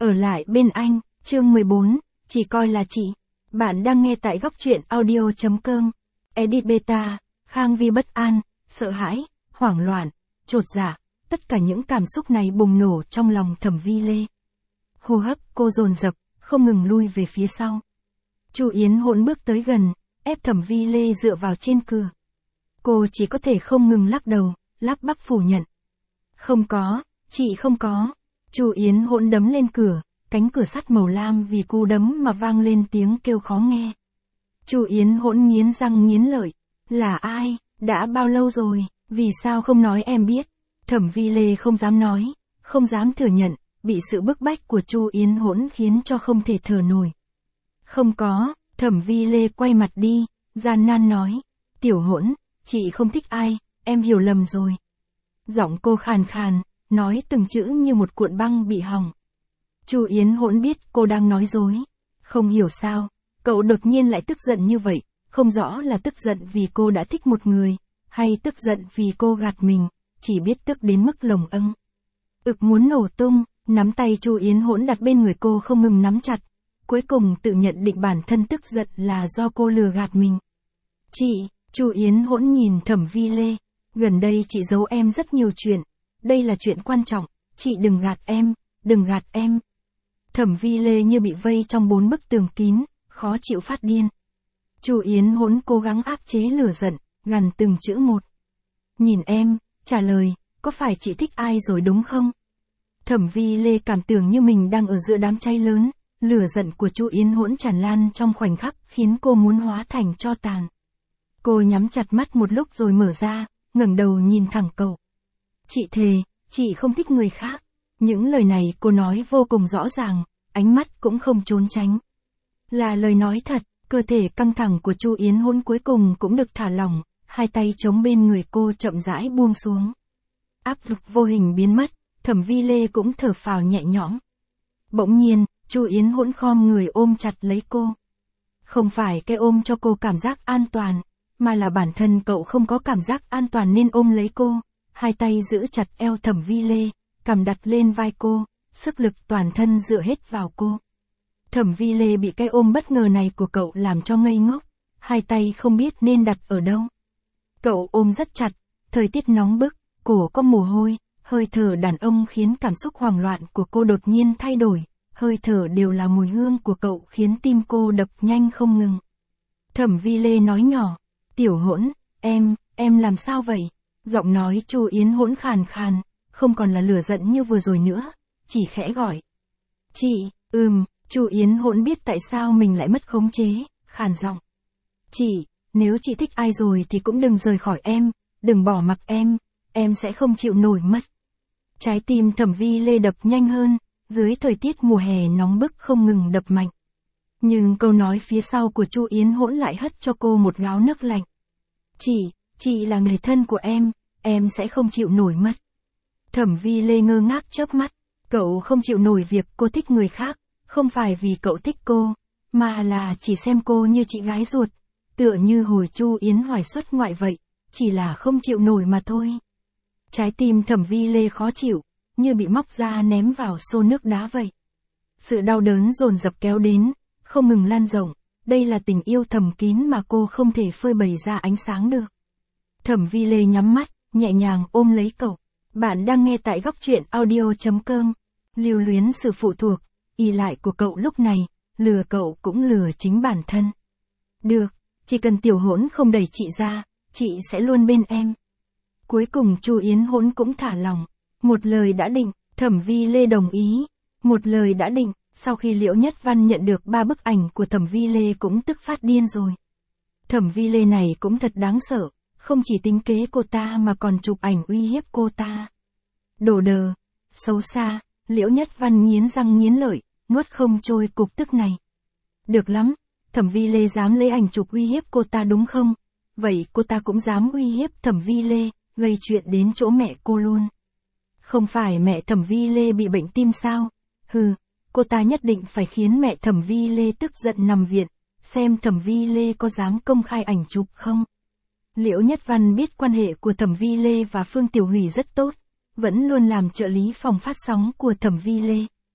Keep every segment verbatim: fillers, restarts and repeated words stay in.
Ở lại bên anh, chương mười bốn, chỉ coi là chị. Bạn đang nghe tại góc truyện audio.com. Edit beta, Khang Vi bất an, sợ hãi, hoảng loạn, chột dạ, tất cả những cảm xúc này bùng nổ trong lòng Thẩm Vi Lê. Hô hấp cô dồn dập, không ngừng lui về phía sau. Chu Yến Hỗn bước tới gần, ép Thẩm Vi Lê dựa vào trên cửa. Cô chỉ có thể không ngừng lắc đầu, lắp bắp phủ nhận. Không có, chị không có. Chu Yến Hỗn đấm lên cửa, cánh cửa sắt màu lam vì cú đấm mà vang lên tiếng kêu khó nghe. Chu Yến Hỗn nghiến răng nghiến lợi, là ai, đã bao lâu rồi, vì sao không nói em biết? Thẩm Vi Lê không dám nói, không dám thừa nhận, bị sự bức bách của Chu Yến Hỗn khiến cho không thể thở nổi. Không có, Thẩm Vi Lê quay mặt đi, gian nan nói, Tiểu Hỗn, chị không thích ai, em hiểu lầm rồi. Giọng cô khàn khàn, nói từng chữ như một cuộn băng bị hỏng. Chu Yến Hỗn biết cô đang nói dối. Không hiểu sao, cậu đột nhiên lại tức giận như vậy, không rõ là tức giận vì cô đã thích một người, hay tức giận vì cô gạt mình, chỉ biết tức đến mức lồng âng. Ực muốn nổ tung, nắm tay Chu Yến Hỗn đặt bên người cô không ngừng nắm chặt, cuối cùng tự nhận định bản thân tức giận là do cô lừa gạt mình. Chị, Chu Yến Hỗn nhìn Thẩm Vi Lê, gần đây chị giấu em rất nhiều chuyện, đây là chuyện quan trọng, chị đừng gạt em, đừng gạt em. Thẩm Vi Lê như bị vây trong bốn bức tường kín, khó chịu phát điên. Chu Yến Hỗn cố gắng áp chế lửa giận, gằn từng chữ một. Nhìn em, trả lời, có phải chị thích ai rồi đúng không? Thẩm Vi Lê cảm tưởng như mình đang ở giữa đám cháy lớn, lửa giận của Chu Yến Hỗn tràn lan trong khoảnh khắc khiến cô muốn hóa thành tro tàn. Cô nhắm chặt mắt một lúc rồi mở ra, ngẩng đầu nhìn thẳng cậu. Chị thề, chị không thích người khác. Những lời này cô nói vô cùng rõ ràng, ánh mắt cũng không trốn tránh. Là lời nói thật, cơ thể căng thẳng của Chu Yến Hỗn cuối cùng cũng được thả lỏng, hai tay chống bên người cô chậm rãi buông xuống. Áp lực vô hình biến mất, Thẩm Vi Lê cũng thở phào nhẹ nhõm. Bỗng nhiên, Chu Yến Hỗn khom người ôm chặt lấy cô. Không phải cái ôm cho cô cảm giác an toàn, mà là bản thân cậu không có cảm giác an toàn nên ôm lấy cô, hai tay giữ chặt eo Thẩm Vi Lê, cằm đặt lên vai cô, sức lực toàn thân dựa hết vào cô. Thẩm Vi Lê bị cái ôm bất ngờ này của cậu làm cho ngây ngốc, hai tay không biết nên đặt ở đâu. Cậu ôm rất chặt, thời tiết nóng bức, cổ có mồ hôi, hơi thở đàn ông khiến cảm xúc hoảng loạn của cô đột nhiên thay đổi, hơi thở đều là mùi hương của cậu khiến tim cô đập nhanh không ngừng. Thẩm Vi Lê nói nhỏ, Tiểu Hỗn, em, em làm sao vậy? Giọng nói Chu Yến Hỗn khàn khàn, không còn là lửa giận như vừa rồi nữa, chỉ khẽ gọi. Chị, ừm, Chu Yến Hỗn biết tại sao mình lại mất khống chế, khàn giọng. Chị, nếu chị thích ai rồi thì cũng đừng rời khỏi em, đừng bỏ mặc em, em sẽ không chịu nổi mất. Trái tim Thẩm Vi Lê đập nhanh hơn, dưới thời tiết mùa hè nóng bức không ngừng đập mạnh. Nhưng câu nói phía sau của Chu Yến Hỗn lại hất cho cô một gáo nước lạnh. Chị, chị là người thân của em, em sẽ không chịu nổi mất. Thẩm Vi Lê ngơ ngác chớp mắt, cậu không chịu nổi việc cô thích người khác, không phải vì cậu thích cô, mà là chỉ xem cô như chị gái ruột, tựa như hồi Chu Yến Hoài xuất ngoại vậy, chỉ là không chịu nổi mà thôi. Trái tim Thẩm Vi Lê khó chịu, như bị móc ra ném vào xô nước đá vậy. Sự đau đớn dồn dập kéo đến, không ngừng lan rộng, đây là tình yêu thầm kín mà cô không thể phơi bày ra ánh sáng được. Thẩm Vi Lê nhắm mắt, nhẹ nhàng ôm lấy cậu. Bạn đang nghe tại góc truyện audio.com. Lưu luyến sự phụ thuộc, ỷ lại của cậu lúc này, lừa cậu cũng lừa chính bản thân. Được, chỉ cần Tiểu Hỗn không đẩy chị ra, chị sẽ luôn bên em. Cuối cùng Chu Yến Hỗn cũng thả lòng. Một lời đã định, Thẩm Vi Lê đồng ý. Một lời đã định, sau khi Liễu Nhất Văn nhận được ba bức ảnh của Thẩm Vi Lê cũng tức phát điên rồi. Thẩm Vi Lê này cũng thật đáng sợ, không chỉ tính kế cô ta mà còn chụp ảnh uy hiếp cô ta. Đồ đờ, xấu xa, Liễu Nhất Văn nghiến răng nghiến lợi, nuốt không trôi cục tức này. Được lắm, Thẩm Vi Lê dám lấy ảnh chụp uy hiếp cô ta đúng không? Vậy cô ta cũng dám uy hiếp Thẩm Vi Lê, gây chuyện đến chỗ mẹ cô luôn. Không phải mẹ Thẩm Vi Lê bị bệnh tim sao? Hừ, cô ta nhất định phải khiến mẹ Thẩm Vi Lê tức giận nằm viện, xem Thẩm Vi Lê có dám công khai ảnh chụp không. Liễu Nhất Văn biết quan hệ của Thẩm Vi Lê và Phương Tiểu Hủy rất tốt, vẫn luôn làm trợ lý phòng phát sóng của Thẩm Vi Lê.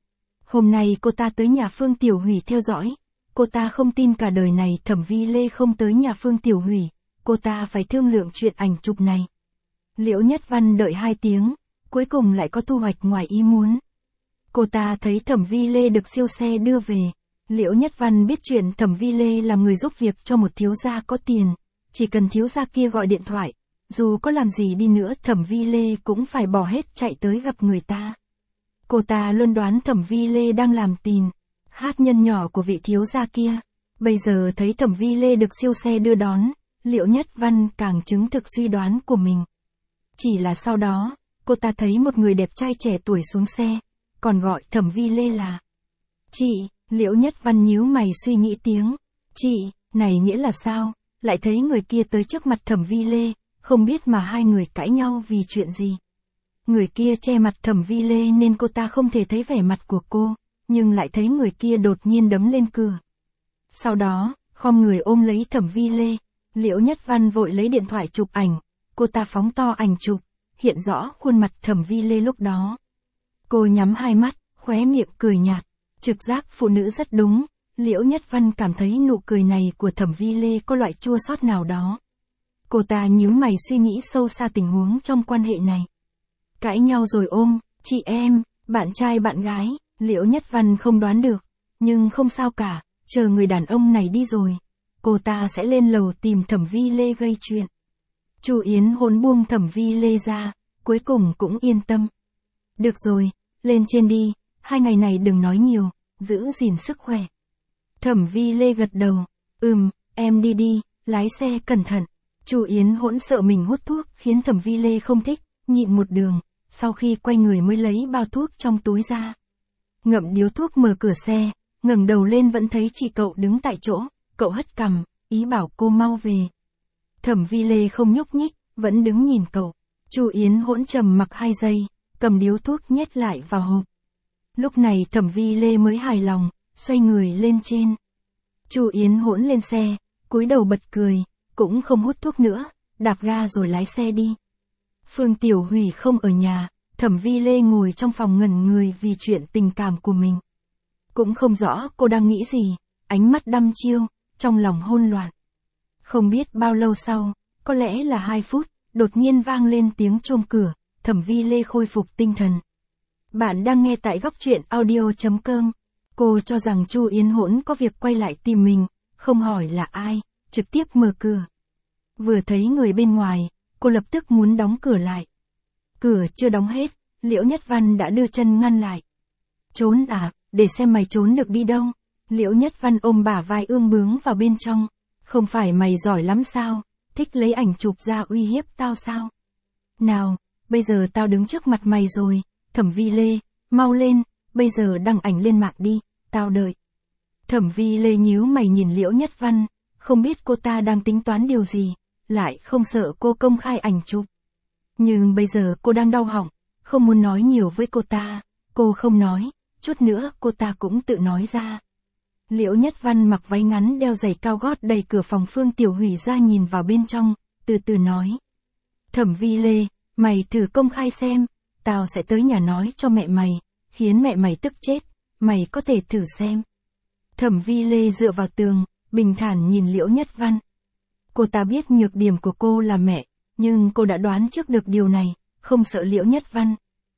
Hôm nay cô ta tới nhà Phương Tiểu Hủy theo dõi. Cô ta không tin cả đời này Thẩm Vi Lê không tới nhà Phương Tiểu Hủy. Cô ta phải thương lượng chuyện ảnh chụp này. Liễu Nhất Văn đợi hai tiếng, cuối cùng lại có thu hoạch ngoài ý muốn. Cô ta thấy Thẩm Vi Lê được siêu xe đưa về. Liễu Nhất Văn biết chuyện Thẩm Vi Lê là người giúp việc cho một thiếu gia có tiền. Chỉ cần thiếu gia kia gọi điện thoại, dù có làm gì đi nữa Thẩm Vi Lê cũng phải bỏ hết chạy tới gặp người ta. Cô ta luôn đoán Thẩm Vi Lê đang làm tìn, hát nhân nhỏ của vị thiếu gia kia. Bây giờ thấy Thẩm Vi Lê được siêu xe đưa đón, Liễu Nhất Văn càng chứng thực suy đoán của mình. Chỉ là sau đó, cô ta thấy một người đẹp trai trẻ tuổi xuống xe, còn gọi Thẩm Vi Lê là chị. Liễu Nhất Văn nhíu mày suy nghĩ tiếng. Chị, này nghĩa là sao? Lại thấy người kia tới trước mặt Thẩm Vi Lê, không biết mà hai người cãi nhau vì chuyện gì. Người kia che mặt Thẩm Vi Lê nên cô ta không thể thấy vẻ mặt của cô, nhưng lại thấy người kia đột nhiên đấm lên cửa. Sau đó, khom người ôm lấy Thẩm Vi Lê, Liễu Nhất Văn vội lấy điện thoại chụp ảnh, cô ta phóng to ảnh chụp, hiện rõ khuôn mặt Thẩm Vi Lê lúc đó. Cô nhắm hai mắt, khóe miệng cười nhạt, trực giác phụ nữ rất đúng, Liễu Nhất Văn cảm thấy nụ cười này của Thẩm Vi Lê có loại chua xót nào đó. Cô ta nhíu mày suy nghĩ sâu xa tình huống trong quan hệ này. Cãi nhau rồi ôm, chị em, bạn trai bạn gái, Liễu Nhất Văn không đoán được, nhưng không sao cả, chờ người đàn ông này đi rồi, cô ta sẽ lên lầu tìm Thẩm Vi Lê gây chuyện. Chu Yến Hỗn buông Thẩm Vi Lê ra, cuối cùng cũng yên tâm. Được rồi, lên trên đi, hai ngày này đừng nói nhiều, giữ gìn sức khỏe. Thẩm Vi Lê gật đầu, ừm, em đi đi, lái xe cẩn thận. Chu Yến Hỗn sợ mình hút thuốc khiến Thẩm Vi Lê không thích, nhịn một đường, sau khi quay người mới lấy bao thuốc trong túi ra. Ngậm điếu thuốc mở cửa xe, ngẩng đầu lên vẫn thấy chị cậu đứng tại chỗ, cậu hất cằm, ý bảo cô mau về. Thẩm Vi Lê không nhúc nhích, vẫn đứng nhìn cậu. Chu Yến Hỗn trầm mặc hai giây, cầm điếu thuốc nhét lại vào hộp. Lúc này Thẩm Vi Lê mới hài lòng, xoay người lên trên. Chu Yến Hỗn lên xe, cúi đầu bật cười, cũng không hút thuốc nữa, đạp ga rồi lái xe đi. Phương Tiểu Hủy không ở nhà, Thẩm Vi Lê ngồi trong phòng ngẩn người vì chuyện tình cảm của mình. Cũng không rõ cô đang nghĩ gì, ánh mắt đăm chiêu, trong lòng hỗn loạn. Không biết bao lâu sau, có lẽ là hai phút, đột nhiên vang lên tiếng chuông cửa, Thẩm Vi Lê khôi phục tinh thần. Bạn đang nghe tại góc truyện audio chấm com. Cô cho rằng Chu Yến Hỗn có việc quay lại tìm mình, không hỏi là ai, trực tiếp mở cửa. Vừa thấy người bên ngoài, cô lập tức muốn đóng cửa lại. Cửa chưa đóng hết, Liễu Nhất Văn đã đưa chân ngăn lại. Trốn à, để xem mày trốn được đi đâu. Liễu Nhất Văn ôm bả vai ương bướng vào bên trong. Không phải mày giỏi lắm sao, thích lấy ảnh chụp ra uy hiếp tao sao? Nào, bây giờ tao đứng trước mặt mày rồi, Thẩm Vi Lê, mau lên, bây giờ đăng ảnh lên mạng đi, tao đợi. Thẩm Vi Lê nhíu mày nhìn Liễu Nhất Văn, không biết cô ta đang tính toán điều gì, lại không sợ cô công khai ảnh chụp. Nhưng bây giờ cô đang đau họng, không muốn nói nhiều với cô ta, cô không nói, chút nữa cô ta cũng tự nói ra. Liễu Nhất Văn mặc váy ngắn đeo giày cao gót đẩy cửa phòng Phương Tiểu Hủy ra nhìn vào bên trong, từ từ nói. Thẩm Vi Lê, mày thử công khai xem, tao sẽ tới nhà nói cho mẹ mày, khiến mẹ mày tức chết, mày có thể thử xem. Thẩm Vi Lê dựa vào tường, bình thản nhìn Liễu Nhất Văn. Cô ta biết nhược điểm của cô là mẹ, nhưng cô đã đoán trước được điều này, không sợ Liễu Nhất Văn.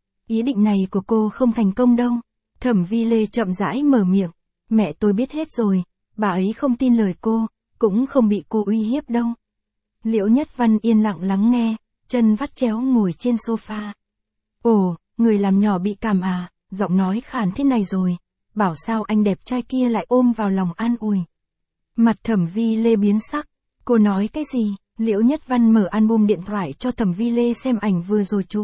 Ý định này của cô không thành công đâu. Thẩm Vi Lê chậm rãi mở miệng. Mẹ tôi biết hết rồi, bà ấy không tin lời cô, cũng không bị cô uy hiếp đâu. Liễu Nhất Văn yên lặng lắng nghe, chân vắt chéo ngồi trên sofa. Ồ, người làm nhỏ bị cảm à, giọng nói khàn thế này rồi, bảo sao anh đẹp trai kia lại ôm vào lòng an ủi. Mặt Thẩm Vi Lê biến sắc, cô nói cái gì? Liễu Nhất Văn mở album điện thoại cho Thẩm Vi Lê xem ảnh vừa rồi chụp.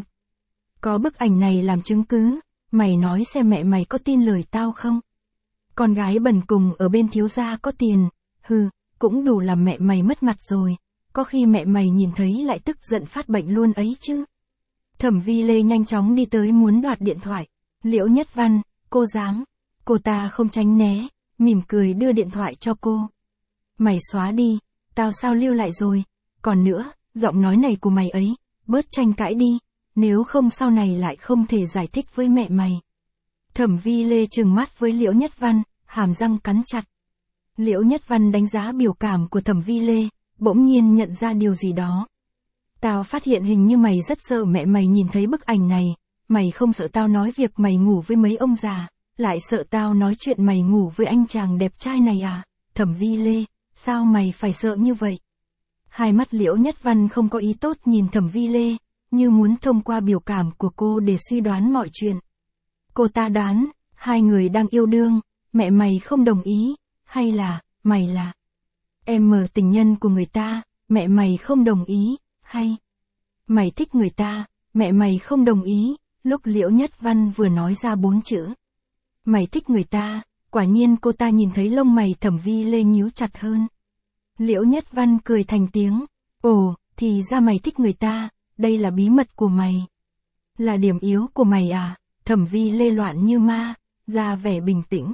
Có bức ảnh này làm chứng cứ, mày nói xem mẹ mày có tin lời tao không? Con gái bần cùng ở bên thiếu gia có tiền, hừ, cũng đủ làm mẹ mày mất mặt rồi, có khi mẹ mày nhìn thấy lại tức giận phát bệnh luôn ấy chứ. Thẩm Vi Lê nhanh chóng đi tới muốn đoạt điện thoại. Liễu Nhất Văn, cô dám. Cô ta không tránh né, mỉm cười đưa điện thoại cho cô. Mày xóa đi, tao sao lưu lại rồi. Còn nữa, giọng nói này của mày ấy, bớt tranh cãi đi, nếu không sau này lại không thể giải thích với mẹ mày. Thẩm Vi Lê trừng mắt với Liễu Nhất Văn, hàm răng cắn chặt. Liễu Nhất Văn đánh giá biểu cảm của Thẩm Vi Lê, bỗng nhiên nhận ra điều gì đó. Tao phát hiện hình như mày rất sợ mẹ mày nhìn thấy bức ảnh này, mày không sợ tao nói việc mày ngủ với mấy ông già, lại sợ tao nói chuyện mày ngủ với anh chàng đẹp trai này à? Thẩm Vi Lê, sao mày phải sợ như vậy? Hai mắt Liễu Nhất Văn không có ý tốt nhìn Thẩm Vi Lê, như muốn thông qua biểu cảm của cô để suy đoán mọi chuyện. Cô ta đoán, hai người đang yêu đương, mẹ mày không đồng ý, hay là, mày là em mờ tình nhân của người ta, mẹ mày không đồng ý, hay mày thích người ta, mẹ mày không đồng ý. Lúc Liễu Nhất Văn vừa nói ra bốn chữ mày thích người ta, quả nhiên cô ta nhìn thấy lông mày Thẩm Vi Lê nhíu chặt hơn. Liễu Nhất Văn cười thành tiếng, ồ, thì ra mày thích người ta, đây là bí mật của mày. Là điểm yếu của mày à? Thẩm Vi Lê loạn như ma, ra vẻ bình tĩnh.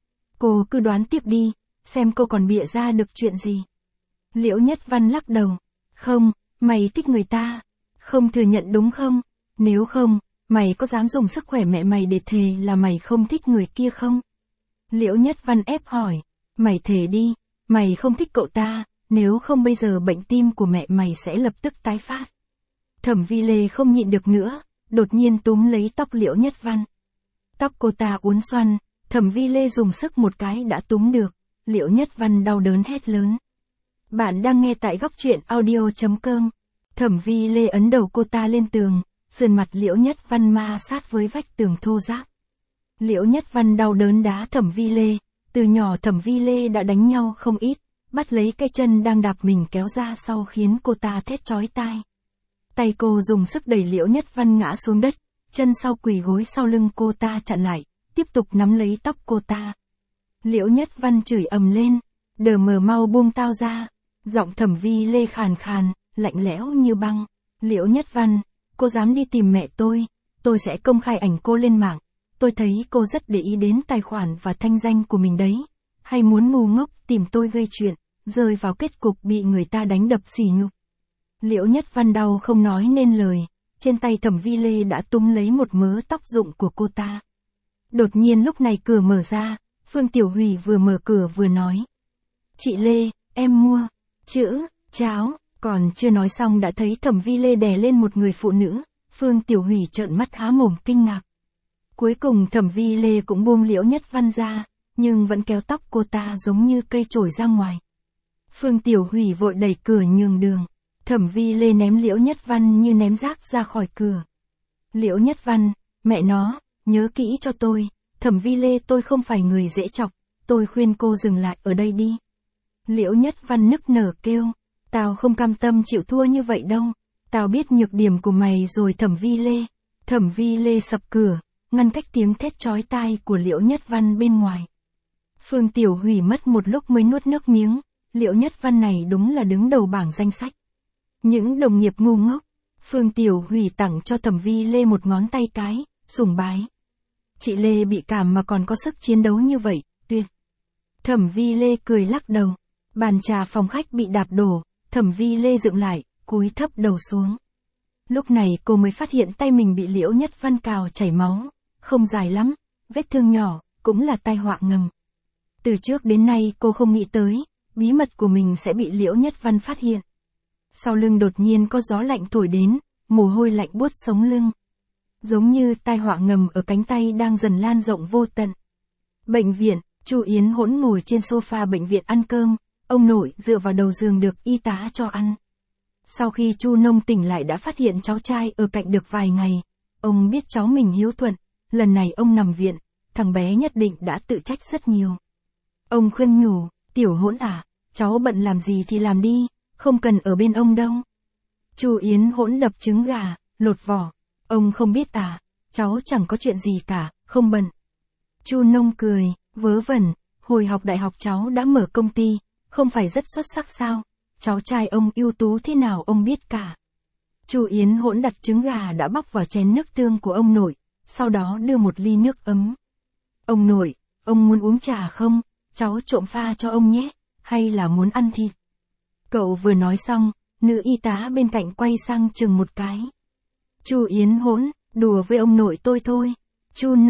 Cô cứ đoán tiếp đi, xem cô còn bịa ra được chuyện gì. Liễu Nhất Văn lắc đầu, không, mày thích người ta, không thừa nhận đúng không? Nếu không, mày có dám dùng sức khỏe mẹ mày để thề là mày không thích người kia không? Liễu Nhất Văn ép hỏi, mày thề đi, mày không thích cậu ta, nếu không bây giờ bệnh tim của mẹ mày sẽ lập tức tái phát. Thẩm Vi Lê không nhịn được nữa, đột nhiên túm lấy tóc Liễu Nhất Văn. Tóc cô ta uốn xoăn, Thẩm Vi Lê dùng sức một cái đã túm được, Liễu Nhất Văn đau đớn hét lớn. Bạn đang nghe tại góc truyện audio chấm com. Thẩm Vi Lê ấn đầu cô ta lên tường, sườn mặt Liễu Nhất Văn ma sát với vách tường thô ráp. Liễu Nhất Văn đau đớn đá Thẩm Vi Lê, từ nhỏ Thẩm Vi Lê đã đánh nhau không ít, bắt lấy cái chân đang đạp mình kéo ra sau khiến cô ta thét chói tai. Tay cô dùng sức đẩy Liễu Nhất Văn ngã xuống đất, chân sau quỳ gối sau lưng cô ta chặn lại, tiếp tục nắm lấy tóc cô ta. Liễu Nhất Văn chửi ầm lên, đờ mờ mau buông tao ra. Giọng Thẩm Vi Lê khàn khàn, lạnh lẽo như băng. Liễu Nhất Văn, cô dám đi tìm mẹ tôi, tôi sẽ công khai ảnh cô lên mạng. Tôi thấy cô rất để ý đến tài khoản và thanh danh của mình đấy. Hay muốn ngu ngốc tìm tôi gây chuyện, rơi vào kết cục bị người ta đánh đập sỉ nhục. Liễu Nhất Văn đau không nói nên lời, trên tay Thẩm Vi Lê đã túm lấy một mớ tóc rụng của cô ta. Đột nhiên lúc này cửa mở ra, Phương Tiểu Hủy vừa mở cửa vừa nói. Chị Lê, em mua chữ, cháo, còn chưa nói xong đã thấy Thẩm Vi Lê đè lên một người phụ nữ, Phương Tiểu Hủy trợn mắt há mồm kinh ngạc. Cuối cùng Thẩm Vi Lê cũng buông Liễu Nhất Văn ra, nhưng vẫn kéo tóc cô ta giống như cây chổi ra ngoài. Phương Tiểu Hủy vội đẩy cửa nhường đường, Thẩm Vi Lê ném Liễu Nhất Văn như ném rác ra khỏi cửa. Liễu Nhất Văn, mẹ nó, nhớ kỹ cho tôi, Thẩm Vi Lê tôi không phải người dễ chọc, tôi khuyên cô dừng lại ở đây đi. Liễu Nhất Văn nức nở kêu, tao không cam tâm chịu thua như vậy đâu, tao biết nhược điểm của mày rồi Thẩm Vi Lê. Thẩm Vi Lê sập cửa, ngăn cách tiếng thét chói tai của Liễu Nhất Văn bên ngoài. Phương Tiểu Hủy mất một lúc mới nuốt nước miếng, Liễu Nhất Văn này đúng là đứng đầu bảng danh sách. Những đồng nghiệp ngu ngốc, Phương Tiểu Hủy tặng cho Thẩm Vi Lê một ngón tay cái, sùng bái. Chị Lê bị cảm mà còn có sức chiến đấu như vậy, tuyệt. Thẩm Vi Lê cười lắc đầu, bàn trà phòng khách bị đạp đổ, Thẩm Vi Lê dựng lại, cúi thấp đầu xuống. Lúc này cô mới phát hiện tay mình bị Liễu Nhất Văn cào chảy máu, không dài lắm, vết thương nhỏ, cũng là tai họa ngầm. Từ trước đến nay cô không nghĩ tới, bí mật của mình sẽ bị Liễu Nhất Văn phát hiện. Sau lưng đột nhiên có gió lạnh thổi đến, mồ hôi lạnh buốt sống lưng. Giống như tai họa ngầm ở cánh tay đang dần lan rộng vô tận. Bệnh viện, Chu Yến Hỗn ngồi trên sofa bệnh viện ăn cơm, ông nội dựa vào đầu giường được y tá cho ăn. Sau khi Chu Nông tỉnh lại đã phát hiện cháu trai ở cạnh được vài ngày, ông biết cháu mình hiếu thuận, lần này ông nằm viện, thằng bé nhất định đã tự trách rất nhiều. Ông khuyên nhủ, Tiểu Hỗn à, cháu bận làm gì thì làm đi, không cần ở bên ông đâu. Chu Yến Hỗn đập trứng gà, lột vỏ, ông không biết à, cháu chẳng có chuyện gì cả, không bận. Chu Nông cười, vớ vẩn, hồi học đại học cháu đã mở công ty, không phải rất xuất sắc sao, cháu trai ông ưu tú thế nào ông biết cả. Chu Yến Hỗn đặt trứng gà đã bóc vào chén nước tương của ông nội, sau đó đưa một ly nước ấm. Ông nội, ông muốn uống trà không, cháu trộm pha cho ông nhé, hay là muốn ăn thịt. Cậu vừa nói xong, nữ y tá bên cạnh quay sang chừng một cái. Chu Yến Hỗn, đùa với ông nội tôi thôi. Chu Nông,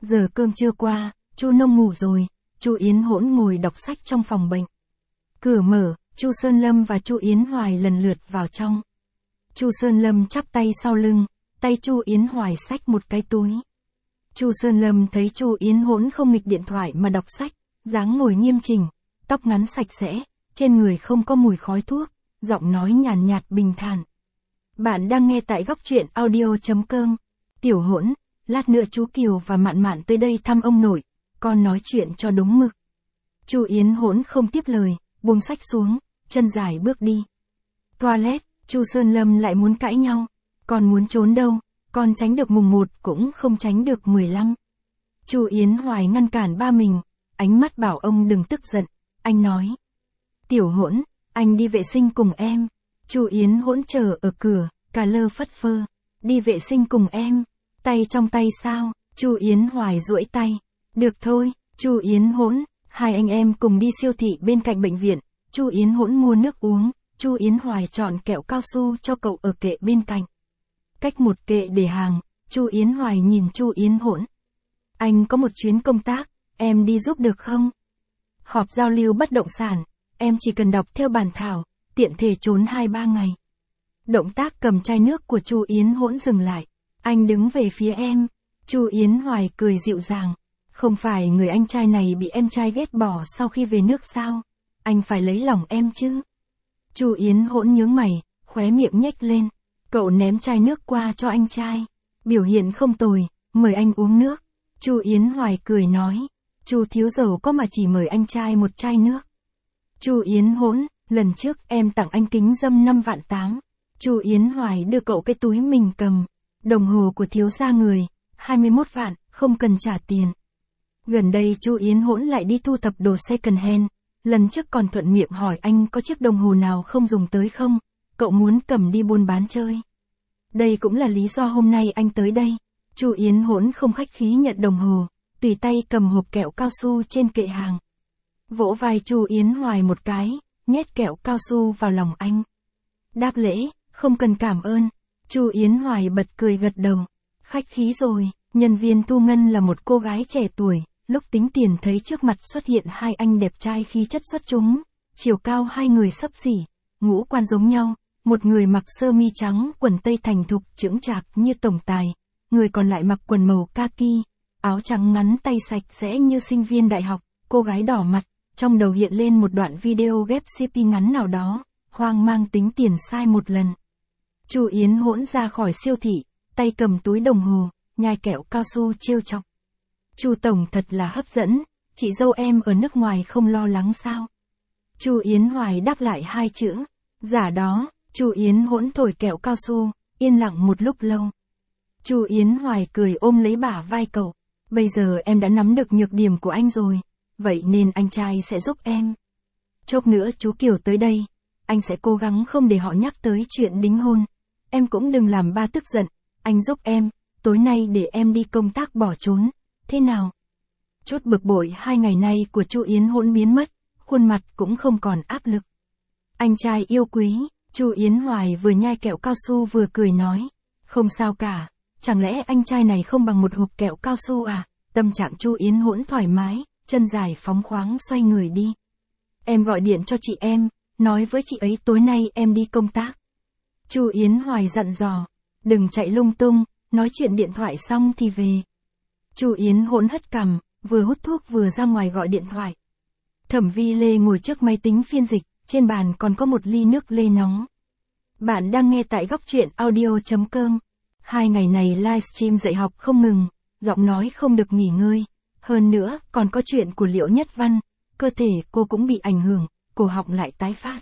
Giờ cơm trưa qua, Chu Nông ngủ rồi, Chu Yến Hỗn ngồi đọc sách trong phòng bệnh. Cửa mở, Chu Sơn Lâm và Chu Yến Hoài lần lượt vào trong. Chu Sơn Lâm chắp tay sau lưng, tay Chu Yến Hoài xách một cái túi. Chu Sơn Lâm thấy Chu Yến Hỗn không nghịch điện thoại mà đọc sách, dáng ngồi nghiêm chỉnh, tóc ngắn sạch sẽ, trên người không có mùi khói thuốc, giọng nói nhàn nhạt bình thản. Bạn đang nghe tại góc truyện audio chấm com. Tiểu Hỗn, lát nữa chú Kiều và Mạn Mạn tới đây thăm ông nội, con nói chuyện cho đúng mực. Chu Yến Hỗn không tiếp lời, buông sách xuống, chân dài bước đi. Toilet, Chu Sơn Lâm lại muốn cãi nhau. Con muốn trốn đâu, con tránh được mùng một cũng không tránh được mười lăm. Chu Yến Hoài ngăn cản ba mình, ánh mắt bảo ông đừng tức giận, anh nói. Tiểu Hỗn, anh đi vệ sinh cùng em. Chu Yến Hỗn chờ ở cửa, cà lơ phất phơ. Đi vệ sinh cùng em. Tay trong tay sao? Chu Yến Hoài duỗi tay. Được thôi, Chu Yến Hỗn, hai anh em cùng đi siêu thị bên cạnh bệnh viện. Chu Yến Hỗn mua nước uống, Chu Yến Hoài chọn kẹo cao su cho cậu ở kệ bên cạnh. Cách một kệ để hàng, Chu Yến Hoài nhìn Chu Yến Hỗn. Anh có một chuyến công tác, em đi giúp được không? Họp giao lưu bất động sản, em chỉ cần đọc theo bản thảo, tiện thể trốn hai ba ngày. Động tác cầm chai nước của Chu Yến Hỗn dừng lại. Anh đứng về phía em. Chu Yến Hoài cười dịu dàng. Không phải người anh trai này bị em trai ghét bỏ sau khi về nước sao? Anh phải lấy lòng em chứ. Chu Yến Hỗn nhướng mày, khóe miệng nhếch lên. Cậu ném chai nước qua cho anh trai. Biểu hiện không tồi, mời anh uống nước. Chu Yến Hoài cười nói. Chu thiếu giàu có mà chỉ mời anh trai một chai nước. Chu Yến Hỗn, lần trước em tặng anh kính dâm năm vạn tám. Chu Yến Hoài đưa cậu cái túi mình cầm. Đồng hồ của thiếu gia người, hai mươi mốt vạn, không cần trả tiền. Gần đây Chu Yến Hỗn lại đi thu thập đồ second hand. Lần trước còn thuận miệng hỏi anh có chiếc đồng hồ nào không dùng tới không, cậu muốn cầm đi buôn bán chơi. Đây cũng là lý do hôm nay anh tới đây. Chu Yến Hỗn không khách khí nhận đồng hồ, tùy tay cầm hộp kẹo cao su trên kệ hàng. Vỗ vai Chu Yến Hoài một cái, nhét kẹo cao su vào lòng anh. Đáp lễ, không cần cảm ơn. Chu Yến Hoài bật cười gật đầu. Khách khí rồi, nhân viên thu ngân là một cô gái trẻ tuổi, lúc tính tiền thấy trước mặt xuất hiện hai anh đẹp trai khí chất xuất chúng, chiều cao hai người xấp xỉ, ngũ quan giống nhau, một người mặc sơ mi trắng, quần tây thành thục, chững chạc như tổng tài, người còn lại mặc quần màu kaki, áo trắng ngắn tay sạch sẽ như sinh viên đại học, cô gái đỏ mặt, trong đầu hiện lên một đoạn video ghép xê pê ngắn nào đó, hoang mang tính tiền sai một lần. Chu Yến Hỗn ra khỏi siêu thị, tay cầm túi đồng hồ, nhai kẹo cao su trêu chọc. Chu tổng thật là hấp dẫn, chị dâu em ở nước ngoài không lo lắng sao? Chu Yến Hoài đáp lại hai chữ, giả đó. Chu Yến Hỗn thổi kẹo cao su, yên lặng một lúc lâu. Chu Yến Hoài cười ôm lấy bả vai cậu, bây giờ em đã nắm được nhược điểm của anh rồi, vậy nên anh trai sẽ giúp em. Chốc nữa chú Kiều tới đây, anh sẽ cố gắng không để họ nhắc tới chuyện đính hôn. Em cũng đừng làm ba tức giận, anh giúp em, tối nay để em đi công tác bỏ trốn, thế nào? Chút bực bội hai ngày nay của Chu Yến Hỗn biến mất, khuôn mặt cũng không còn áp lực. Anh trai yêu quý, Chu Yến Hoài vừa nhai kẹo cao su vừa cười nói, không sao cả, chẳng lẽ anh trai này không bằng một hộp kẹo cao su à? Tâm trạng Chu Yến Hỗn thoải mái, chân dài phóng khoáng xoay người đi. Em gọi điện cho chị em, nói với chị ấy tối nay em đi công tác. Chu Yến Hoài dặn dò, đừng chạy lung tung, nói chuyện điện thoại xong thì về. Chu Yến Hỗn hất cằm, vừa hút thuốc vừa ra ngoài gọi điện thoại. Thẩm Vi Lê ngồi trước máy tính phiên dịch, trên bàn còn có một ly nước lê nóng. Bạn đang nghe tại góc truyện audio chấm com. Hai ngày này livestream dạy học không ngừng, giọng nói không được nghỉ ngơi. Hơn nữa, còn có chuyện của Liễu Nhất Văn, cơ thể cô cũng bị ảnh hưởng, cổ họng lại tái phát.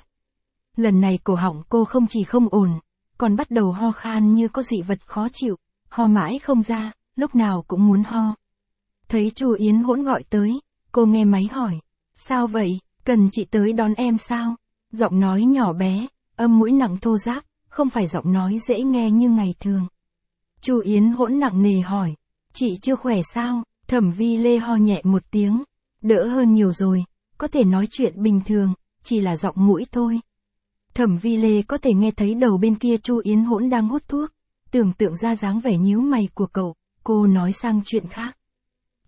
Lần này cổ họng cô không chỉ không ổn, còn bắt đầu ho khan như có dị vật khó chịu, ho mãi không ra, lúc nào cũng muốn ho. Thấy Chu Yến Hỗn gọi tới, cô nghe máy hỏi, sao vậy, cần chị tới đón em sao? Giọng nói nhỏ bé, âm mũi nặng thô ráp, không phải giọng nói dễ nghe như ngày thường. Chu Yến Hỗn nặng nề hỏi, chị chưa khỏe sao? Thẩm Vi Lê ho nhẹ một tiếng, đỡ hơn nhiều rồi, có thể nói chuyện bình thường, chỉ là giọng mũi thôi. Thẩm Vi Lê có thể nghe thấy đầu bên kia Chu Yến Hỗn đang hút thuốc, tưởng tượng ra dáng vẻ nhíu mày của cậu, cô nói sang chuyện khác.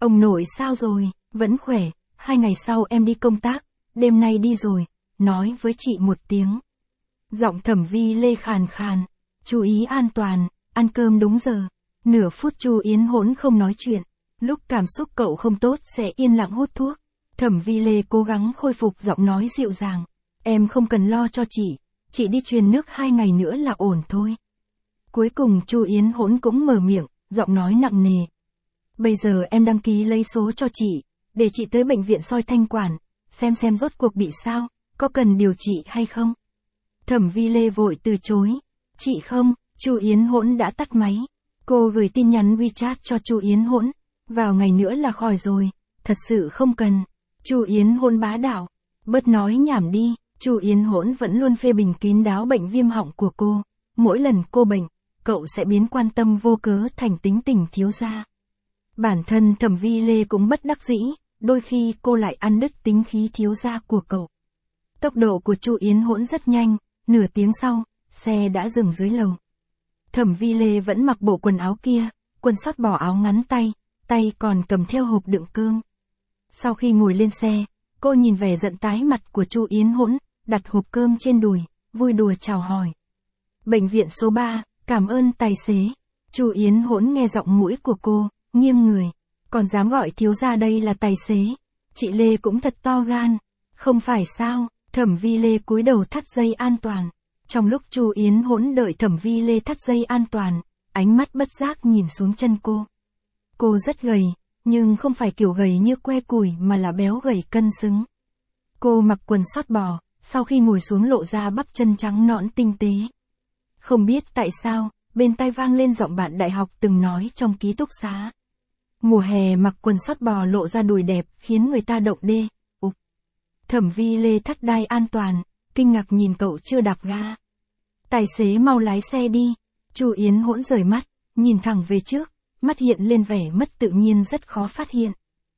Ông nội sao rồi, vẫn khỏe, hai ngày sau em đi công tác, đêm nay đi rồi, nói với chị một tiếng. Giọng Thẩm Vi Lê khàn khàn, chú ý an toàn, ăn cơm đúng giờ. Nửa phút Chu Yến Hỗn không nói chuyện, lúc cảm xúc cậu không tốt sẽ yên lặng hút thuốc. Thẩm Vi Lê cố gắng khôi phục giọng nói dịu dàng. Em không cần lo cho chị, chị đi truyền nước hai ngày nữa là ổn thôi. Cuối cùng Chu Yến Hỗn cũng mở miệng, giọng nói nặng nề. Bây giờ em đăng ký lấy số cho chị, để chị tới bệnh viện soi thanh quản, xem xem rốt cuộc bị sao, có cần điều trị hay không. Thẩm Vi Lê vội từ chối. Chị không, Chu Yến Hỗn đã tắt máy. Cô gửi tin nhắn WeChat cho Chu Yến Hỗn. Vào ngày nữa là khỏi rồi, thật sự không cần. Chu Yến Hỗn bá đạo. Bớt nói nhảm đi, Chu Yến Hỗn vẫn luôn phê bình kín đáo bệnh viêm họng của cô. Mỗi lần cô bệnh, cậu sẽ biến quan tâm vô cớ thành tính tình thiếu gia. Bản thân Thẩm Vi Lê cũng bất đắc dĩ, đôi khi cô lại ăn đứt tính khí thiếu gia của cậu. Tốc độ của Chu Yến Hỗn rất nhanh, nửa tiếng sau, xe đã dừng dưới lầu. Thẩm Vi Lê vẫn mặc bộ quần áo kia, quần sót bỏ áo ngắn tay, tay còn cầm theo hộp đựng cơm. Sau khi ngồi lên xe, cô nhìn vẻ giận tái mặt của Chu Yến Hỗn, đặt hộp cơm trên đùi, vui đùa chào hỏi. Bệnh viện số ba, cảm ơn tài xế. Chu Yến Hỗn nghe giọng mũi của cô, nghiêng người, còn dám gọi thiếu gia đây là tài xế. Chị Lê cũng thật to gan, không phải sao? Thẩm Vi Lê cúi đầu thắt dây an toàn. Trong lúc Chu Yến Hỗn đợi Thẩm Vi Lê thắt dây an toàn, ánh mắt bất giác nhìn xuống chân cô. Cô rất gầy, nhưng không phải kiểu gầy như que củi mà là béo gầy cân xứng. Cô mặc quần sót bò, sau khi ngồi xuống lộ ra bắp chân trắng nõn tinh tế. Không biết tại sao, bên tai vang lên giọng bạn đại học từng nói trong ký túc xá. Mùa hè mặc quần sót bò lộ ra đùi đẹp khiến người ta động đê. Ục. Thẩm Vi Lê thắt đai an toàn, kinh ngạc nhìn cậu chưa đạp ga. Tài xế mau lái xe đi. Chu Yến Hỗn rời mắt, nhìn thẳng về trước, mắt hiện lên vẻ mất tự nhiên rất khó phát hiện.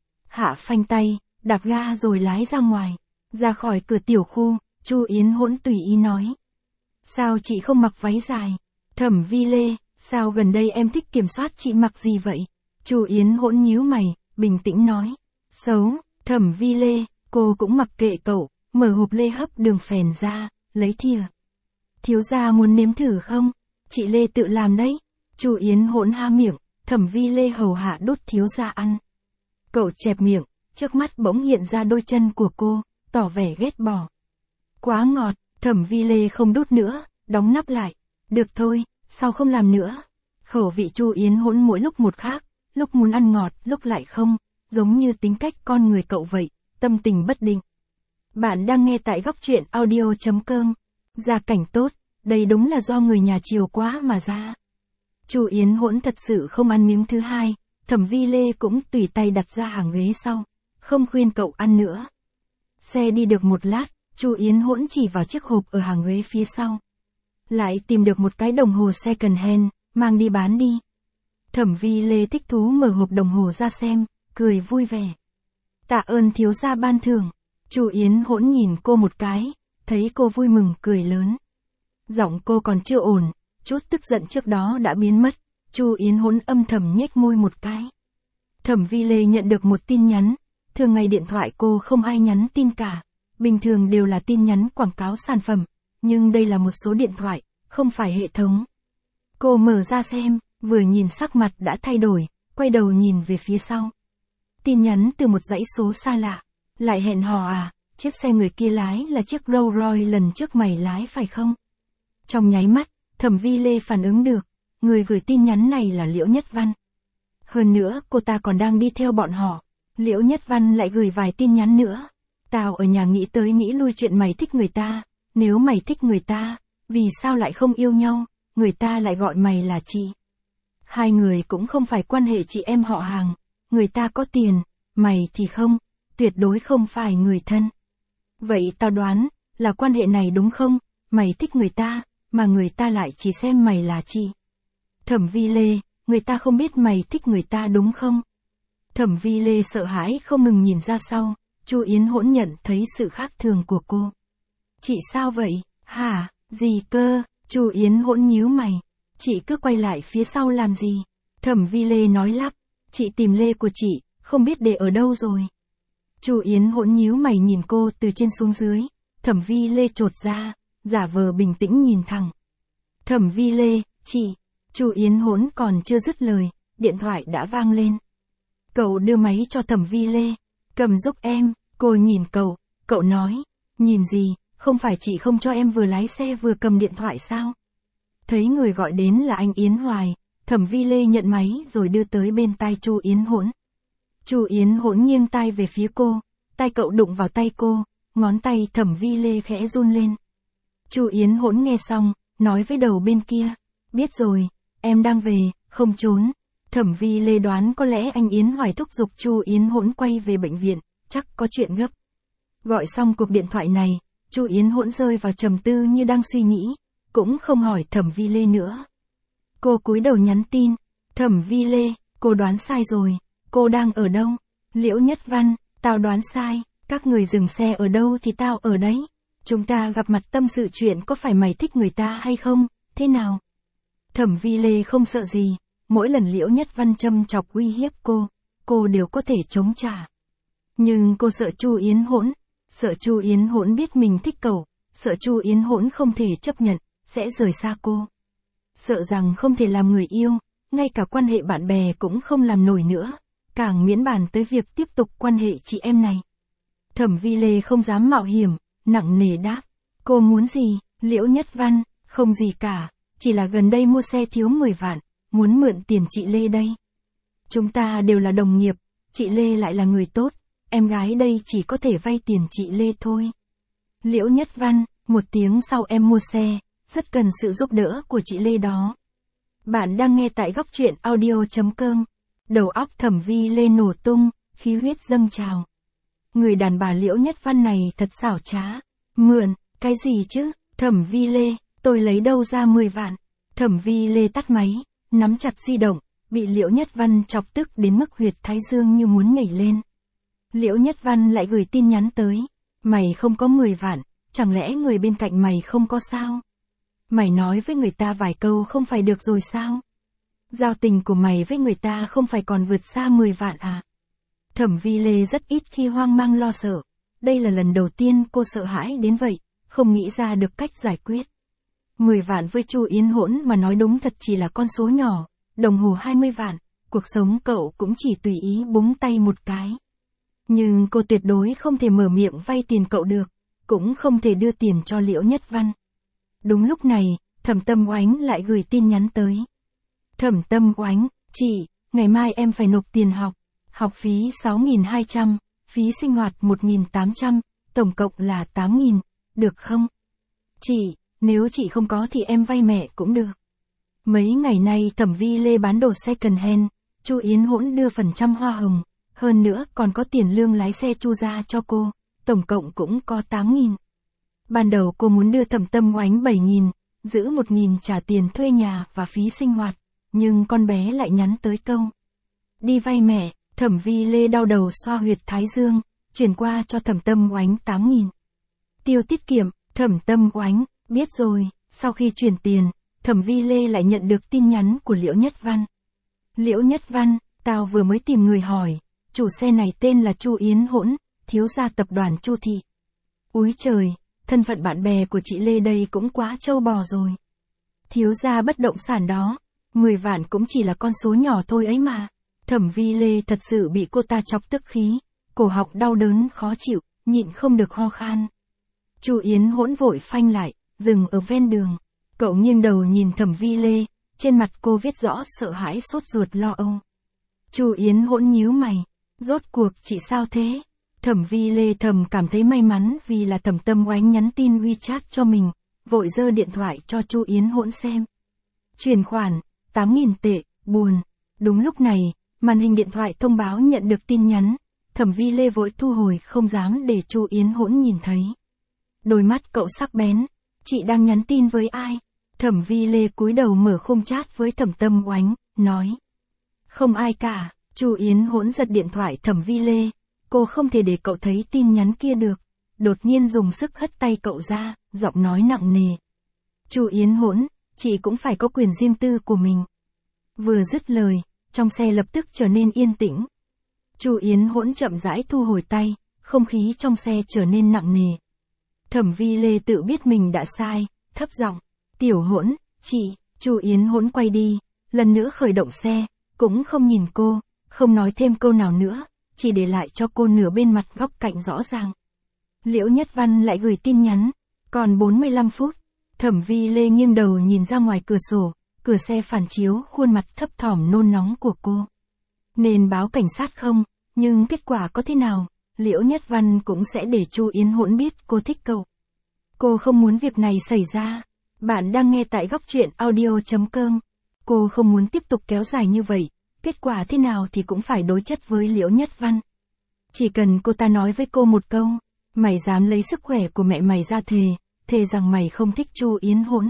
Hạ phanh tay, đạp ga rồi lái ra ngoài. Ra khỏi cửa tiểu khu, Chu Yến Hỗn tùy ý nói. Sao chị không mặc váy dài? Thẩm Vi Lê, sao gần đây em thích kiểm soát chị mặc gì vậy? Chu Yến Hỗn nhíu mày, bình tĩnh nói. Xấu. Thẩm Vi Lê, cô cũng mặc kệ cậu, mở hộp lê hấp đường phèn ra, lấy thìa. Thiếu gia muốn nếm thử không? Chị Lê tự làm đấy. Chu Yến Hỗn há miệng, Thẩm Vi Lê hầu hạ đút thiếu gia ăn. Cậu chẹp miệng, trước mắt bỗng hiện ra đôi chân của cô, tỏ vẻ ghét bỏ. Quá ngọt, Thẩm Vi Lê không đút nữa, đóng nắp lại. Được thôi, sao không làm nữa? Khẩu vị Chu Yến Hỗn mỗi lúc một khác, lúc muốn ăn ngọt, lúc lại không, giống như tính cách con người cậu vậy, tâm tình bất định. Bạn đang nghe tại góc truyện audio chấm com. Gia cảnh tốt, đây đúng là do người nhà chiều quá mà ra. Chu Yến Hỗn thật sự không ăn miếng thứ hai, Thẩm Vi Lê cũng tùy tay đặt ra hàng ghế sau, không khuyên cậu ăn nữa. Xe đi được một lát, Chu Yến Hỗn chỉ vào chiếc hộp ở hàng ghế phía sau. Lại tìm được một cái đồng hồ second hand, mang đi bán đi. Thẩm Vi Lê thích thú mở hộp đồng hồ ra xem, cười vui vẻ. Tạ ơn thiếu gia ban thưởng. Chu Yến Hỗn nhìn cô một cái, thấy cô vui mừng cười lớn. Giọng cô còn chưa ổn, chút tức giận trước đó đã biến mất. Chu Yến Hỗn âm thầm nhếch môi một cái. Thẩm Vi Lê nhận được một tin nhắn, thường ngày điện thoại cô không ai nhắn tin cả, bình thường đều là tin nhắn quảng cáo sản phẩm, nhưng đây là một số điện thoại, không phải hệ thống. Cô mở ra xem, vừa nhìn sắc mặt đã thay đổi, quay đầu nhìn về phía sau. Tin nhắn từ một dãy số xa lạ, lại hẹn hò à, chiếc xe người kia lái là chiếc Rolls Royce lần trước mày lái phải không? Trong nháy mắt, Thẩm Vi Lê phản ứng được, người gửi tin nhắn này là Liễu Nhất Văn. Hơn nữa, cô ta còn đang đi theo bọn họ. Liễu Nhất Văn lại gửi vài tin nhắn nữa. Tao ở nhà nghĩ tới nghĩ lui chuyện mày thích người ta, nếu mày thích người ta, vì sao lại không yêu nhau, người ta lại gọi mày là chị. Hai người cũng không phải quan hệ chị em họ hàng, người ta có tiền, mày thì không, tuyệt đối không phải người thân. Vậy tao đoán, là quan hệ này đúng không, mày thích người ta, mà người ta lại chỉ xem mày là chị. Thẩm Vi Lê, người ta không biết mày thích người ta đúng không? Thẩm Vi Lê sợ hãi không ngừng nhìn ra sau, Chu Yến Hỗn nhận thấy sự khác thường của cô. Chị sao vậy, hả, gì cơ? Chu Yến Hỗn nhíu mày. Chị cứ quay lại phía sau làm gì? Thẩm Vi Lê nói lắp, chị tìm Lê của chị, không biết để ở đâu rồi. Chu Yến Hỗn nhíu mày nhìn cô từ trên xuống dưới, Thẩm Vi Lê chột ra, giả vờ bình tĩnh nhìn thẳng. Thẩm Vi Lê, chị, Chu Yến Hỗn còn chưa dứt lời, điện thoại đã vang lên. Cậu đưa máy cho Thẩm Vi Lê, cầm giúp em, cô nhìn cậu, cậu nói, nhìn gì, không phải chị không cho em vừa lái xe vừa cầm điện thoại sao? Thấy người gọi đến là anh Yến Hoài, Thẩm Vi Lê nhận máy rồi đưa tới bên tai Chu Yến Hỗn. Chu Yến Hỗn nghiêng tai về phía cô, tay cậu đụng vào tay cô, ngón tay Thẩm Vi Lê khẽ run lên. Chu Yến Hỗn nghe xong, nói với đầu bên kia, biết rồi, em đang về, không trốn. Thẩm Vi Lê đoán có lẽ anh Yến Hoài thúc giục Chu Yến Hỗn quay về bệnh viện, chắc có chuyện gấp. Gọi xong cuộc điện thoại này, Chu Yến Hỗn rơi vào trầm tư như đang suy nghĩ, cũng không hỏi Thẩm Vi Lê nữa. Cô cúi đầu nhắn tin, Thẩm Vi Lê, cô đoán sai rồi, cô đang ở đâu? Liễu Nhất Văn, tao đoán sai, các người dừng xe ở đâu thì tao ở đấy. Chúng ta gặp mặt tâm sự chuyện có phải mày thích người ta hay không, thế nào? Thẩm Vi Lê không sợ gì, mỗi lần Liễu Nhất Văn châm chọc uy hiếp cô, cô đều có thể chống trả. Nhưng cô sợ Chu Yến Hỗn, sợ Chu Yến Hỗn biết mình thích cậu, sợ Chu Yến Hỗn không thể chấp nhận, sẽ rời xa cô. Sợ rằng không thể làm người yêu, ngay cả quan hệ bạn bè cũng không làm nổi nữa, càng miễn bàn tới việc tiếp tục quan hệ chị em này. Thẩm Vi Lê không dám mạo hiểm, nặng nề đáp, cô muốn gì? Liễu Nhất Văn, không gì cả, chỉ là gần đây mua xe thiếu mười vạn, muốn mượn tiền chị Lê đây. Chúng ta đều là đồng nghiệp, chị Lê lại là người tốt, em gái đây chỉ có thể vay tiền chị Lê thôi. Liễu Nhất Văn, một tiếng sau em mua xe, rất cần sự giúp đỡ của chị Lê đó. Bạn đang nghe tại góc truyện audio chấm com. Đầu óc Thẩm Vi Lê nổ tung, khí huyết dâng trào. Người đàn bà Liễu Nhất Văn này thật xảo trá. Mượn, cái gì chứ? Thẩm Vi Lê, tôi lấy đâu ra mười vạn? Thẩm Vi Lê tắt máy, nắm chặt di động, bị Liễu Nhất Văn chọc tức đến mức huyệt thái dương như muốn nhảy lên. Liễu Nhất Văn lại gửi tin nhắn tới. Mày không có mười vạn, chẳng lẽ người bên cạnh mày không có sao? Mày nói với người ta vài câu không phải được rồi sao? Giao tình của mày với người ta không phải còn vượt xa mười vạn à? Thẩm Vi Lê rất ít khi hoang mang lo sợ. Đây là lần đầu tiên cô sợ hãi đến vậy, không nghĩ ra được cách giải quyết. mười vạn với Chu Yến Hỗn mà nói đúng thật chỉ là con số nhỏ, đồng hồ hai mươi vạn, cuộc sống cậu cũng chỉ tùy ý búng tay một cái. Nhưng cô tuyệt đối không thể mở miệng vay tiền cậu được, cũng không thể đưa tiền cho Liễu Nhất Văn. Đúng lúc này, Thẩm Tâm Oánh lại gửi tin nhắn tới. Thẩm Tâm Oánh, chị, ngày mai em phải nộp tiền học, học phí sáu nghìn hai trăm, phí sinh hoạt một nghìn tám trăm, tổng cộng là tám nghìn, được không? Chị, nếu chị không có thì em vay mẹ cũng được. Mấy ngày nay Thẩm Vi Lê bán đồ second hand, Chu Yến Hỗn đưa phần trăm hoa hồng, hơn nữa còn có tiền lương lái xe Chu ra cho cô, tổng cộng cũng có tám nghìn. Ban đầu cô muốn đưa Thẩm Tâm Oánh bảy nghìn, giữ một nghìn trả tiền thuê nhà và phí sinh hoạt, nhưng con bé lại nhắn tới câu. Đi vay mẹ, Thẩm Vi Lê đau đầu xoa huyệt thái dương, chuyển qua cho Thẩm Tâm Oánh tám nghìn. Tiêu tiết kiệm, Thẩm Tâm Oánh, biết rồi, sau khi chuyển tiền, Thẩm Vi Lê lại nhận được tin nhắn của Liễu Nhất Văn. Liễu Nhất Văn, tao vừa mới tìm người hỏi, chủ xe này tên là Chu Yến Hỗn, thiếu gia tập đoàn Chu Thị. Úi trời, thân phận bạn bè của chị Lê đây cũng quá trâu bò rồi. Thiếu gia bất động sản đó, mười vạn cũng chỉ là con số nhỏ thôi ấy mà. Thẩm Vi Lê thật sự bị cô ta chọc tức khí, cổ họng đau đớn khó chịu, nhịn không được ho khan. Chu Yến Hỗn vội phanh lại, dừng ở ven đường. Cậu nghiêng đầu nhìn Thẩm Vi Lê, trên mặt cô viết rõ sợ hãi sốt ruột lo âu. Chu Yến Hỗn nhíu mày, rốt cuộc chị sao thế? Thẩm Vi Lê thầm cảm thấy may mắn vì là Thẩm Tâm Oánh nhắn tin WeChat cho mình, vội giơ điện thoại cho Chu Yến Hỗn xem. Chuyển khoản, tám nghìn tệ, buồn. Đúng lúc này, màn hình điện thoại thông báo nhận được tin nhắn, Thẩm Vi Lê vội thu hồi không dám để Chu Yến Hỗn nhìn thấy. Đôi mắt cậu sắc bén, chị đang nhắn tin với ai? Thẩm Vi Lê cúi đầu mở khung chat với Thẩm Tâm Oánh, nói. Không ai cả. Chu Yến Hỗn giật điện thoại Thẩm Vi Lê, cô không thể để cậu thấy tin nhắn kia được. Đột nhiên dùng sức hất tay cậu ra, giọng nói nặng nề. Chu Yến Hỗn, chị cũng phải có quyền riêng tư của mình. Vừa dứt lời, trong xe lập tức trở nên yên tĩnh. Chu Yến Hỗn chậm rãi thu hồi tay, không khí trong xe trở nên nặng nề. Thẩm Vi Lê tự biết mình đã sai, thấp giọng, "Tiểu Hỗn, chị." Chu Yến Hỗn quay đi, lần nữa khởi động xe, cũng không nhìn cô, không nói thêm câu nào nữa, chỉ để lại cho cô nửa bên mặt góc cạnh rõ ràng. Liễu Nhất Văn lại gửi tin nhắn, còn bốn mươi lăm phút. Thẩm Vi Lê nghiêng đầu nhìn ra ngoài cửa sổ, cửa xe phản chiếu khuôn mặt thấp thỏm nôn nóng của cô. Nên báo cảnh sát không, nhưng kết quả có thế nào, Liễu Nhất Văn cũng sẽ để Chu Yến Hỗn biết cô thích cậu. Cô không muốn việc này xảy ra. Bạn đang nghe tại góc truyện audio chấm com. Cô không muốn tiếp tục kéo dài như vậy, kết quả thế nào thì cũng phải đối chất với Liễu Nhất Văn. Chỉ cần cô ta nói với cô một câu, mày dám lấy sức khỏe của mẹ mày ra thề, thề rằng mày không thích Chu Yến Hỗn,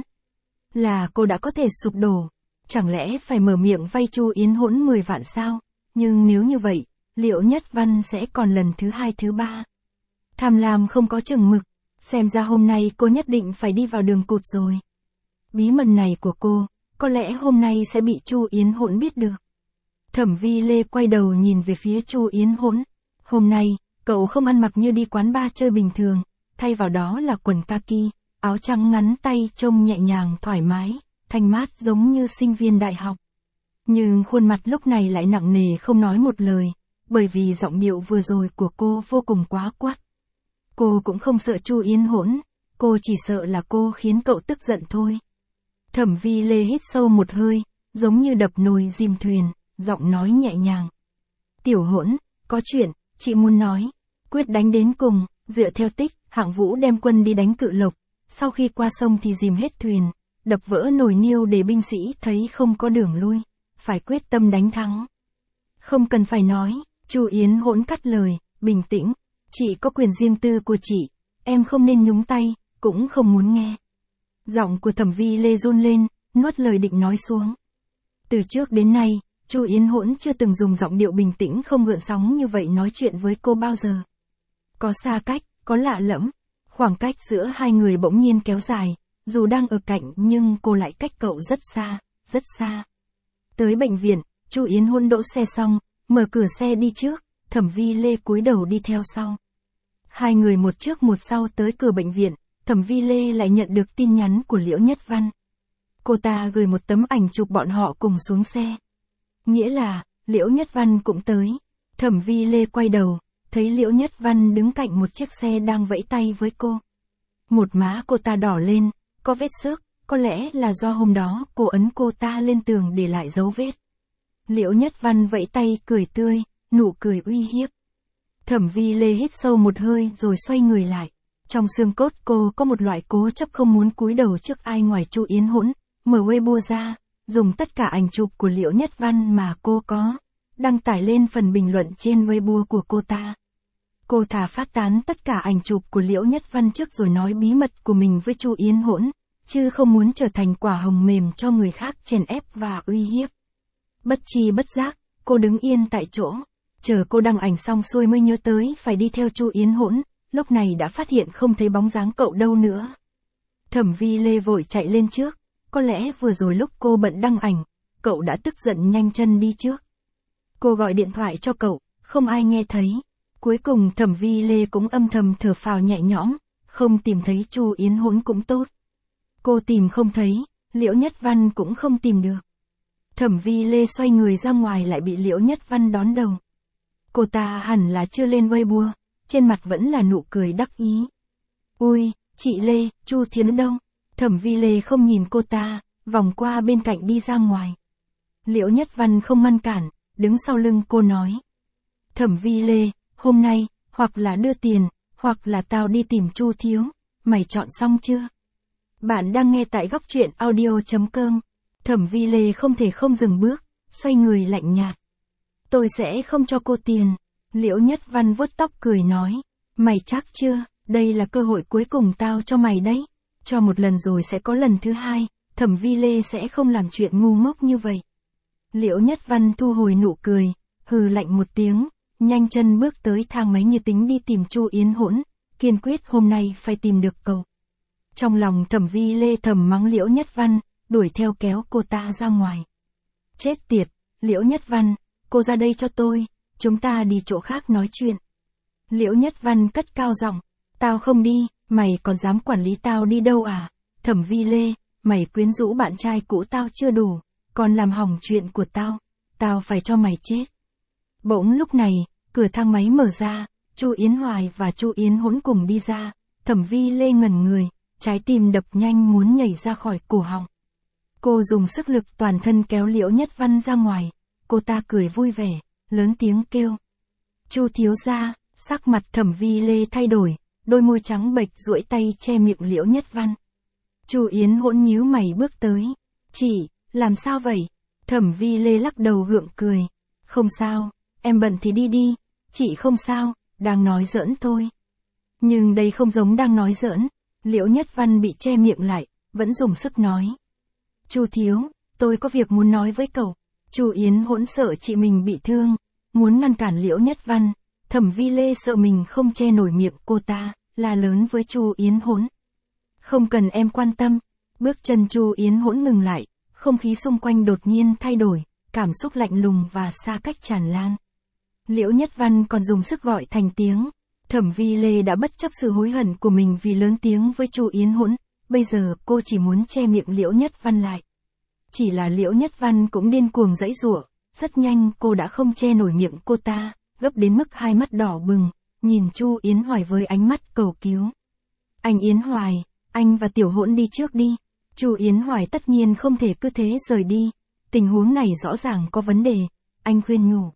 là cô đã có thể sụp đổ. Chẳng lẽ phải mở miệng vay Chu Yến Hỗn mười vạn sao? Nhưng nếu như vậy, Liễu Nhất Văn sẽ còn lần thứ hai thứ ba. Tham lam không có chừng mực, xem ra hôm nay cô nhất định phải đi vào đường cụt rồi. Bí mật này của cô, có lẽ hôm nay sẽ bị Chu Yến Hỗn biết được. Thẩm Vi Lê quay đầu nhìn về phía Chu Yến Hỗn. Hôm nay, cậu không ăn mặc như đi quán bar chơi bình thường, thay vào đó là quần kaki, áo trắng ngắn tay trông nhẹ nhàng thoải mái, thanh mát giống như sinh viên đại học. Nhưng khuôn mặt lúc này lại nặng nề không nói một lời, bởi vì giọng điệu vừa rồi của cô vô cùng quá quát. Cô cũng không sợ Chu Yến Hỗn, cô chỉ sợ là cô khiến cậu tức giận thôi. Thẩm Vi Lê hít sâu một hơi, giống như đập nồi dìm thuyền, giọng nói nhẹ nhàng. Tiểu Hỗn, có chuyện, chị muốn nói. Quyết đánh đến cùng, dựa theo tích, Hạng Vũ đem quân đi đánh Cự Lộc, sau khi qua sông thì dìm hết thuyền, đập vỡ nồi niêu để binh sĩ thấy không có đường lui, phải quyết tâm đánh thắng. Không cần phải nói, Chu Yến Hỗn cắt lời, bình tĩnh, chị có quyền riêng tư của chị, em không nên nhúng tay, cũng không muốn nghe. Giọng của Thẩm Vi Lê run lên, nuốt lời định nói xuống. Từ trước đến nay, Chu Yến Hỗn chưa từng dùng giọng điệu bình tĩnh không gợn sóng như vậy nói chuyện với cô bao giờ. Có xa cách, có lạ lẫm, khoảng cách giữa hai người bỗng nhiên kéo dài, dù đang ở cạnh nhưng cô lại cách cậu rất xa, rất xa. Tới bệnh viện, Chu Yến Hỗn đỗ xe xong, mở cửa xe đi trước, Thẩm Vi Lê cúi đầu đi theo sau. Hai người một trước một sau tới cửa bệnh viện, Thẩm Vi Lê lại nhận được tin nhắn của Liễu Nhất Văn. Cô ta gửi một tấm ảnh chụp bọn họ cùng xuống xe. Nghĩa là, Liễu Nhất Văn cũng tới. Thẩm Vi Lê quay đầu, thấy Liễu Nhất Văn đứng cạnh một chiếc xe đang vẫy tay với cô. Một má cô ta đỏ lên, có vết xước, có lẽ là do hôm đó cô ấn cô ta lên tường để lại dấu vết. Liễu Nhất Văn vẫy tay cười tươi, nụ cười uy hiếp. Thẩm Vi Lê hít sâu một hơi rồi xoay người lại. Trong xương cốt cô có một loại cố chấp không muốn cúi đầu trước ai ngoài Chu Yến Hỗn, mở Weibo ra, dùng tất cả ảnh chụp của Liễu Nhất Văn mà cô có, đăng tải lên phần bình luận trên Weibo của cô ta. Cô thà phát tán tất cả ảnh chụp của Liễu Nhất Văn trước rồi nói bí mật của mình với Chu Yến Hỗn, chứ không muốn trở thành quả hồng mềm cho người khác chèn ép và uy hiếp. Bất chi bất giác, cô đứng yên tại chỗ, chờ cô đăng ảnh xong xuôi mới nhớ tới phải đi theo Chu Yến Hỗn, lúc này đã phát hiện không thấy bóng dáng cậu đâu nữa. Thẩm Vi Lê vội chạy lên trước, có lẽ vừa rồi lúc cô bận đăng ảnh, cậu đã tức giận nhanh chân đi trước. Cô gọi điện thoại cho cậu, không ai nghe thấy. Cuối cùng Thẩm Vi Lê cũng âm thầm thở phào nhẹ nhõm, không tìm thấy Chu Yến Hỗn cũng tốt. Cô tìm không thấy, Liễu Nhất Văn cũng không tìm được. Thẩm Vi Lê xoay người ra ngoài lại bị Liễu Nhất Văn đón đầu. Cô ta hẳn là chưa lên Weibo, trên mặt vẫn là nụ cười đắc ý. Ui, chị Lê, Chu Thiến đâu? Thẩm Vi Lê không nhìn cô ta, vòng qua bên cạnh đi ra ngoài. Liễu Nhất Văn không ngăn cản, đứng sau lưng cô nói. Thẩm Vi Lê, hôm nay, hoặc là đưa tiền, hoặc là tao đi tìm Chu Thiếu, mày chọn xong chưa? Bạn đang nghe tại góc truyện audio chấm com. Thẩm Vi Lê không thể không dừng bước, xoay người lạnh nhạt. Tôi sẽ không cho cô tiền. Liễu Nhất Văn vuốt tóc cười nói. Mày chắc chưa, đây là cơ hội cuối cùng tao cho mày đấy. Cho một lần rồi sẽ có lần thứ hai, Thẩm Vi Lê sẽ không làm chuyện ngu ngốc như vậy. Liễu Nhất Văn thu hồi nụ cười, hừ lạnh một tiếng, nhanh chân bước tới thang máy như tính đi tìm Chu Yến Hỗn, kiên quyết hôm nay phải tìm được cậu. Trong lòng Thẩm Vi Lê thầm mắng Liễu Nhất Văn, đuổi theo kéo cô ta ra ngoài. Chết tiệt, Liễu Nhất Văn, cô ra đây cho tôi, chúng ta đi chỗ khác nói chuyện. Liễu Nhất Văn cất cao giọng, tao không đi, mày còn dám quản lý tao đi đâu à? Thẩm Vi Lê, mày quyến rũ bạn trai cũ tao chưa đủ, còn làm hỏng chuyện của tao, tao phải cho mày chết. Bỗng lúc này, cửa thang máy mở ra, Chu Yến Hoài và Chu Yến Hỗn cùng đi ra, Thẩm Vi Lê ngẩn người, trái tim đập nhanh muốn nhảy ra khỏi cổ họng. Cô dùng sức lực toàn thân kéo Liễu Nhất Văn ra ngoài, cô ta cười vui vẻ, lớn tiếng kêu. Chu thiếu gia, sắc mặt Thẩm Vi Lê thay đổi, đôi môi trắng bệch duỗi tay che miệng Liễu Nhất Văn. Chu Yến Hỗn nhíu mày bước tới. Chị, làm sao vậy? Thẩm Vi Lê lắc đầu gượng cười. Không sao, em bận thì đi đi, chị không sao, đang nói giỡn thôi. Nhưng đây không giống đang nói giỡn, Liễu Nhất Văn bị che miệng lại, vẫn dùng sức nói. Chu thiếu, tôi có việc muốn nói với cậu. Chu Yến Hỗn sợ chị mình bị thương, muốn ngăn cản Liễu Nhất Văn. Thẩm Vi Lê sợ mình không che nổi miệng cô ta, la lớn với Chu Yến Hỗn. Không cần em quan tâm. Bước chân Chu Yến Hỗn ngừng lại, không khí xung quanh đột nhiên thay đổi, cảm xúc lạnh lùng và xa cách tràn lan. Liễu Nhất Văn còn dùng sức gọi thành tiếng. Thẩm Vi Lê đã bất chấp sự hối hận của mình vì lớn tiếng với Chu Yến Hỗn, bây giờ cô chỉ muốn che miệng Liễu Nhất Văn lại. Chỉ là Liễu Nhất Văn cũng điên cuồng giãy giụa, rất nhanh cô đã không che nổi miệng cô ta, gấp đến mức hai mắt đỏ bừng, nhìn Chu Yến Hoài với ánh mắt cầu cứu. Anh Yến Hoài, anh và Tiểu Hỗn đi trước đi. Chu Yến Hoài tất nhiên không thể cứ thế rời đi, tình huống này rõ ràng có vấn đề, anh khuyên nhủ.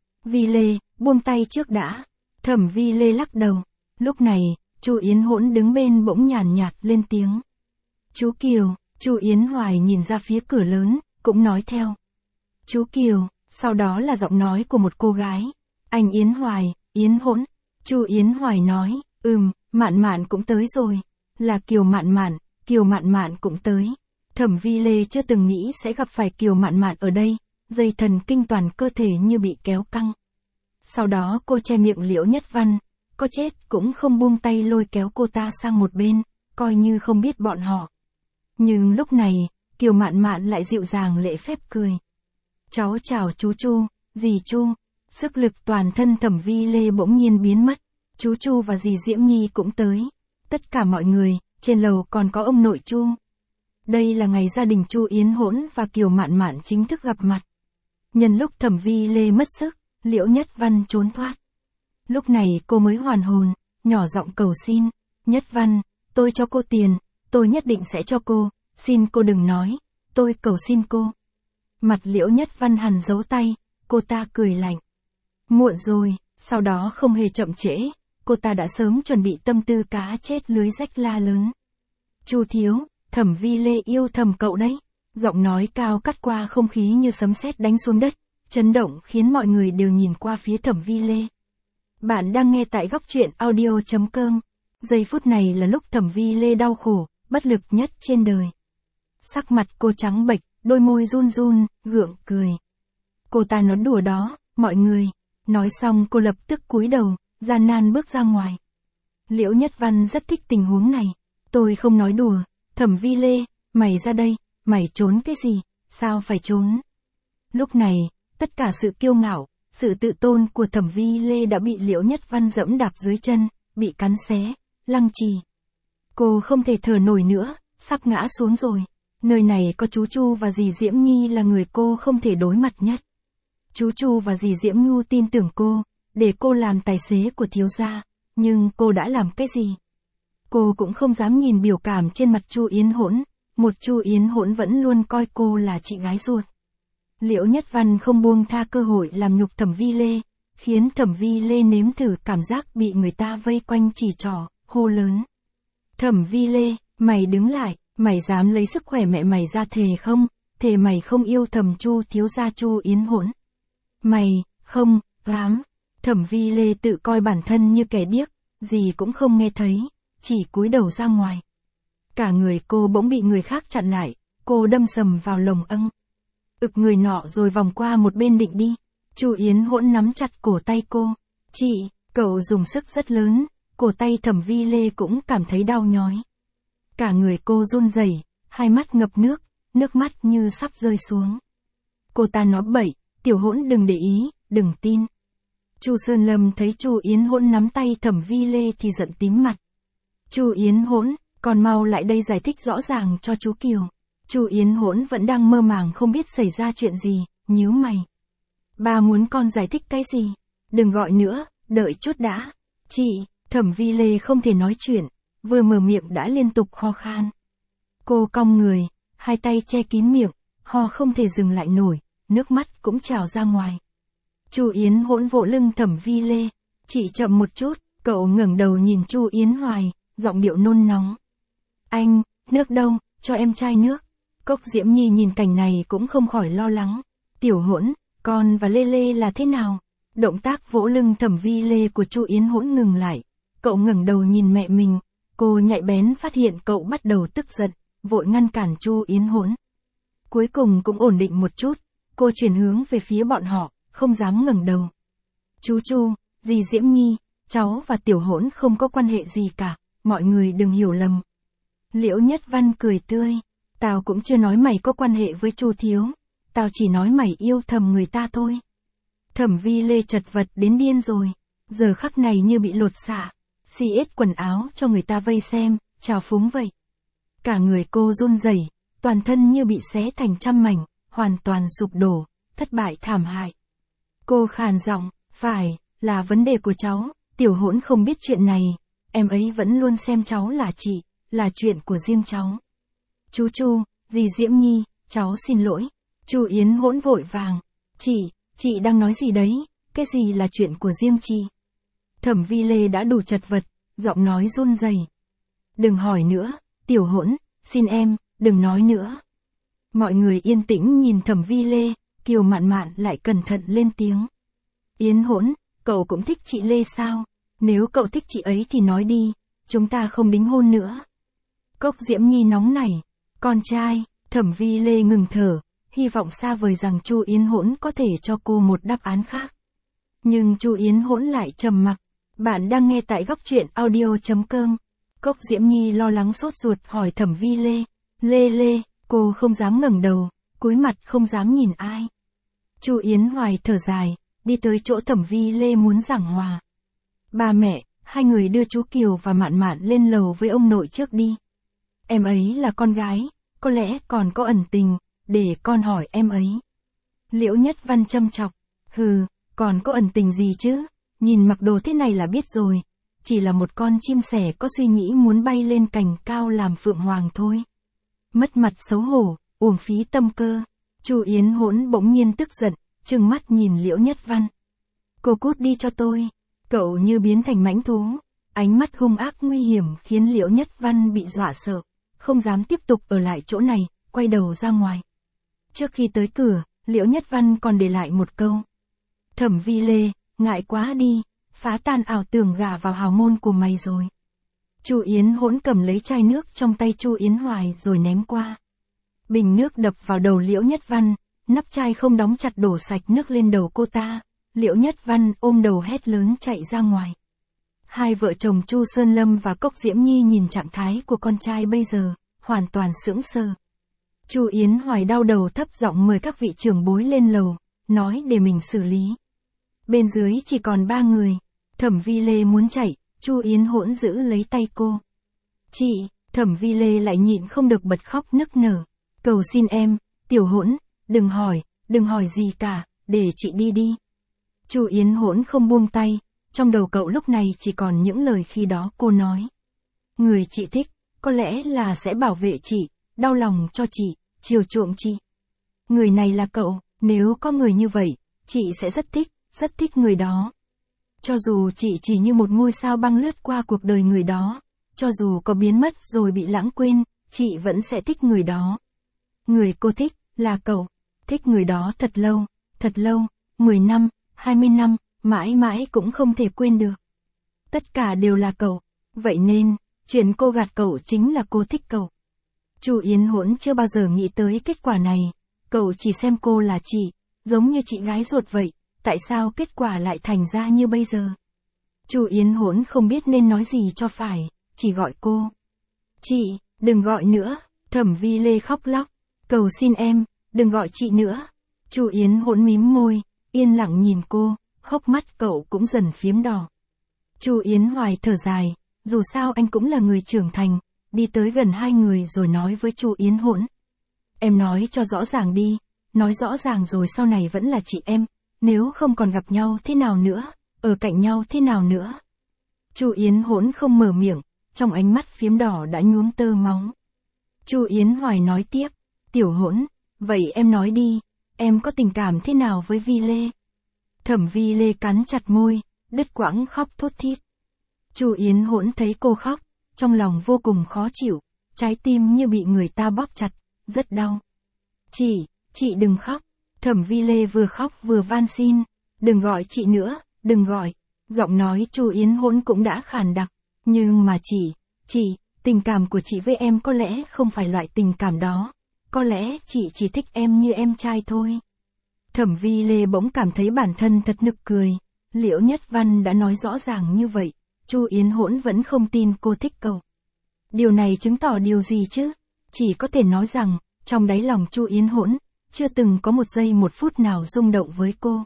Vi Lê, buông tay trước đã. Thẩm Vi Lê lắc đầu. Lúc này, Chu Yến Hỗn đứng bên bỗng nhàn nhạt lên tiếng. Chú Kiều. Chu Yến Hoài nhìn ra phía cửa lớn, cũng nói theo. Chú Kiều, sau đó là giọng nói của một cô gái. Anh Yến Hoài, Yến Hỗn. Chu Yến Hoài nói, ừm, Mạn Mạn cũng tới rồi. Là Kiều Mạn Mạn, Kiều Mạn Mạn cũng tới. Thẩm Vi Lê chưa từng nghĩ sẽ gặp phải Kiều Mạn Mạn ở đây, dây thần kinh toàn cơ thể như bị kéo căng. Sau đó cô che miệng Liễu Nhất Văn, có chết cũng không buông tay lôi kéo cô ta sang một bên, coi như không biết bọn họ. Nhưng lúc này, Kiều Mạn Mạn lại dịu dàng lễ phép cười. Cháu chào chú Chu, dì Chu. Sức lực toàn thân Thẩm Vi Lê bỗng nhiên biến mất, chú Chu và dì Diễm Nhi cũng tới. Tất cả mọi người, trên lầu còn có ông nội Chu. Đây là ngày gia đình Chu Yến Hỗn và Kiều Mạn Mạn chính thức gặp mặt. Nhân lúc Thẩm Vi Lê mất sức, Liễu Nhất Văn trốn thoát. Lúc này cô mới hoàn hồn, nhỏ giọng cầu xin. Nhất Văn, tôi cho cô tiền, tôi nhất định sẽ cho cô, xin cô đừng nói, tôi cầu xin cô. Mặt Liễu Nhất Văn hằn dấu tay, cô ta cười lạnh. Muộn rồi, sau đó không hề chậm trễ, cô ta đã sớm chuẩn bị tâm tư cá chết lưới rách la lớn. Chu thiếu, Thẩm Vi Lê yêu thầm cậu đấy. Giọng nói cao cắt qua không khí như sấm sét đánh xuống đất, chấn động khiến mọi người đều nhìn qua phía Thẩm Vi Lê. Bạn đang nghe tại góc truyện audio chấm com. Giây phút này là lúc Thẩm Vi Lê đau khổ, bất lực nhất trên đời. Sắc mặt cô trắng bệch, đôi môi run run, gượng cười. Cô ta nói đùa đó, mọi người. Nói xong cô lập tức cúi đầu, gian nan bước ra ngoài. Liễu Nhất Văn rất thích tình huống này. Tôi không nói đùa. Thẩm Vi Lê, mày ra đây, mày trốn cái gì, sao phải trốn? Lúc này, tất cả sự kiêu ngạo, sự tự tôn của Thẩm Vi Lê đã bị Liễu Nhất Văn dẫm đạp dưới chân, bị cắn xé, lăng trì. Cô không thể thở nổi nữa, sắp ngã xuống rồi. Nơi này có chú Chu và dì Diễm Nhi là người cô không thể đối mặt nhất. Chú Chu và dì Diễm Nhu tin tưởng cô, để cô làm tài xế của thiếu gia, nhưng cô đã làm cái gì? Cô cũng không dám nhìn biểu cảm trên mặt Chu Yến Hỗn, một Chu Yến Hỗn vẫn luôn coi cô là chị gái ruột. Liễu Nhất Văn không buông tha cơ hội làm nhục Thẩm Vi Lê, khiến Thẩm Vi Lê nếm thử cảm giác bị người ta vây quanh chỉ trỏ, hô lớn. Thẩm Vi Lê, mày đứng lại, mày dám lấy sức khỏe mẹ mày ra thề không, thề mày không yêu Thẩm Chu thiếu gia Chu Yến Hỗn. Mày, không, dám. Thẩm Vi Lê tự coi bản thân như kẻ điếc, gì cũng không nghe thấy, chỉ cúi đầu ra ngoài. Cả người cô bỗng bị người khác chặn lại, cô đâm sầm vào lồng âng. Ực người nọ rồi vòng qua một bên định đi. Chu Yến Hỗn nắm chặt cổ tay cô. Chị, cậu dùng sức rất lớn, cổ tay Thẩm Vi Lê cũng cảm thấy đau nhói. Cả người cô run rẩy, hai mắt ngập nước, nước mắt như sắp rơi xuống. Cô ta nói bậy, Tiểu Hỗn đừng để ý, đừng tin. Chu Sơn Lâm thấy Chu Yến Hỗn nắm tay Thẩm Vi Lê thì giận tím mặt. Chu Yến Hỗn, còn mau lại đây giải thích rõ ràng cho chú Kiều. Chu Yến Hỗn vẫn đang mơ màng không biết xảy ra chuyện gì, nhíu mày. Ba muốn con giải thích cái gì? Đừng gọi nữa, đợi chút đã. Chị, Thẩm Vi Lê không thể nói chuyện, vừa mở miệng đã liên tục ho khan. Cô cong người, hai tay che kín miệng, ho không thể dừng lại nổi, nước mắt cũng trào ra ngoài. Chu Yến Hỗn vỗ lưng Thẩm Vi Lê. Chị chậm một chút, cậu ngẩng đầu nhìn Chu Yến Hoài, giọng điệu nôn nóng. Anh, nước đâu, cho em chai nước. Cốc Diễm Nhi nhìn cảnh này cũng không khỏi lo lắng. Tiểu Hỗn, con và Lê Lê là thế nào? Động tác vỗ lưng Thẩm Vi Lê của Chu Yến Hỗn ngừng lại. Cậu ngẩng đầu nhìn mẹ mình. Cô nhạy bén phát hiện cậu bắt đầu tức giận, vội ngăn cản Chu Yến Hỗn. Cuối cùng cũng ổn định một chút, cô chuyển hướng về phía bọn họ, không dám ngẩng đầu. Chú Chu, dì Diễm Nhi, cháu và Tiểu Hỗn không có quan hệ gì cả, mọi người đừng hiểu lầm. Liễu Nhất Văn cười tươi. Tao cũng chưa nói mày có quan hệ với Chu Thiếu. Tao chỉ nói mày yêu thầm người ta thôi. Thẩm Vi Lê chật vật đến điên rồi. Giờ khắc này như bị lột xả. Xì ết quần áo cho người ta vây xem, trào phúng vậy. Cả người cô run rẩy, toàn thân như bị xé thành trăm mảnh, hoàn toàn sụp đổ, thất bại thảm hại. Cô khàn giọng, phải, là vấn đề của cháu, Tiểu Hỗn không biết chuyện này, em ấy vẫn luôn xem cháu là chị, là chuyện của riêng cháu. Chú Chu, dì Diễm Nhi, cháu xin lỗi. Chu Yến Hỗn vội vàng. Chị, chị đang nói gì đấy, cái gì là chuyện của riêng chị? Thẩm Vi Lê đã đủ chật vật, giọng nói run rẩy. Đừng hỏi nữa, Tiểu Hỗn, xin em, đừng nói nữa. Mọi người yên tĩnh nhìn Thẩm Vi Lê, Kiều Mạn Mạn lại cẩn thận lên tiếng. Yến Hỗn, cậu cũng thích chị Lê sao? Nếu cậu thích chị ấy thì nói đi, chúng ta không đính hôn nữa. Cốc Diễm Nhi nóng nảy. Con trai, Thẩm Vi Lê ngừng thở, hy vọng xa vời rằng Chu Yến Hỗn có thể cho cô một đáp án khác. Nhưng Chu Yến Hỗn lại trầm mặc. Bạn đang nghe tại góc truyện audio chấm com. Cốc Diễm Nhi lo lắng sốt ruột hỏi Thẩm Vi Lê. Lê Lê, cô không dám ngẩng đầu, cúi mặt không dám nhìn ai. Chu Yến Hoài thở dài, đi tới chỗ Thẩm Vi Lê muốn giảng hòa. Ba mẹ, hai người đưa chú Kiều và Mạn Mạn lên lầu với ông nội trước đi. Em ấy là con gái, có lẽ còn có ẩn tình, để con hỏi em ấy. Liễu Nhất Văn châm chọc. Hừ, còn có ẩn tình gì chứ, nhìn mặc đồ thế này là biết rồi. Chỉ là một con chim sẻ có suy nghĩ muốn bay lên cành cao làm phượng hoàng thôi. Mất mặt xấu hổ, uổng phí tâm cơ. Chu Yến Hỗn bỗng nhiên tức giận, trừng mắt nhìn Liễu Nhất Văn. Cô cút đi cho tôi. Cậu như biến thành mãnh thú. Ánh mắt hung ác nguy hiểm khiến Liễu Nhất Văn bị dọa sợ, không dám tiếp tục ở lại chỗ này, quay đầu ra ngoài. Trước khi tới cửa, Liễu Nhất Văn còn để lại một câu. Thẩm Vi Lê, ngại quá đi, phá tan ảo tưởng gả vào hào môn của mày rồi. Chu Yến Hỗn cầm lấy chai nước trong tay Chu Yến Hoài rồi ném qua. Bình nước đập vào đầu Liễu Nhất Văn, nắp chai không đóng chặt đổ sạch nước lên đầu cô ta. Liễu Nhất Văn ôm đầu hét lớn chạy ra ngoài. Hai vợ chồng Chu Sơn Lâm và Cốc Diễm Nhi nhìn trạng thái của con trai bây giờ, hoàn toàn sững sờ. Chu Yến Hoài đau đầu thấp giọng mời các vị trưởng bối lên lầu, nói để mình xử lý. Bên dưới chỉ còn ba người. Thẩm Vi Lê muốn chạy, Chu Yến Hỗn giữ lấy tay cô. Chị, Thẩm Vi Lê lại nhịn không được bật khóc nức nở. Cầu xin em, Tiểu Hỗn, đừng hỏi, đừng hỏi gì cả, để chị đi đi. Chu Yến Hỗn không buông tay, trong đầu cậu lúc này chỉ còn những lời khi đó cô nói. Người chị thích, có lẽ là sẽ bảo vệ chị, đau lòng cho chị, chiều chuộng chị. Người này là cậu, nếu có người như vậy, chị sẽ rất thích, rất thích người đó. Cho dù chị chỉ như một ngôi sao băng lướt qua cuộc đời người đó, cho dù có biến mất rồi bị lãng quên, chị vẫn sẽ thích người đó. Người cô thích, là cậu, thích người đó thật lâu, thật lâu, mười năm, hai mươi năm, mãi mãi cũng không thể quên được. Tất cả đều là cậu, vậy nên, chuyện cô gạt cậu chính là cô thích cậu. Chu Yến Hỗn chưa bao giờ nghĩ tới kết quả này, cậu chỉ xem cô là chị, giống như chị gái ruột vậy, tại sao kết quả lại thành ra như bây giờ? Chu Yến Hỗn không biết nên nói gì cho phải, chỉ gọi cô. Chị, đừng gọi nữa, Thẩm Vi Lê khóc lóc, cầu xin em, đừng gọi chị nữa. Chu Yến Hỗn mím môi, yên lặng nhìn cô, hốc mắt cậu cũng dần phiếm đỏ. Chu Yến Hoài thở dài, dù sao anh cũng là người trưởng thành, đi tới gần hai người rồi nói với Chu Yến Hỗn. Em nói cho rõ ràng đi, nói rõ ràng rồi sau này vẫn là chị em, nếu không còn gặp nhau thế nào nữa, ở cạnh nhau thế nào nữa. Chu Yến Hỗn không mở miệng, trong ánh mắt phiếm đỏ đã nhuốm tơ máu. Chu Yến Hoài nói tiếp, Tiểu Hỗn, vậy em nói đi, em có tình cảm thế nào với Vi Lê? Thẩm Vi Lê cắn chặt môi, đứt quãng khóc thút thít. Chu Yến Hỗn thấy cô khóc, trong lòng vô cùng khó chịu, trái tim như bị người ta bóp chặt, rất đau. Chị, chị đừng khóc. Thẩm Vi Lê vừa khóc vừa van xin, đừng gọi chị nữa, đừng gọi. Giọng nói Chu Yến Hỗn cũng đã khàn đặc, nhưng mà chị, chị, tình cảm của chị với em có lẽ không phải loại tình cảm đó, có lẽ chị chỉ thích em như em trai thôi. Thẩm Vi Lê bỗng cảm thấy bản thân thật nực cười, Liễu Nhất Văn đã nói rõ ràng như vậy, Chu Yến Hỗn vẫn không tin cô thích cậu. Điều này chứng tỏ điều gì chứ? Chỉ có thể nói rằng, trong đáy lòng Chu Yến Hỗn, chưa từng có một giây một phút nào rung động với cô.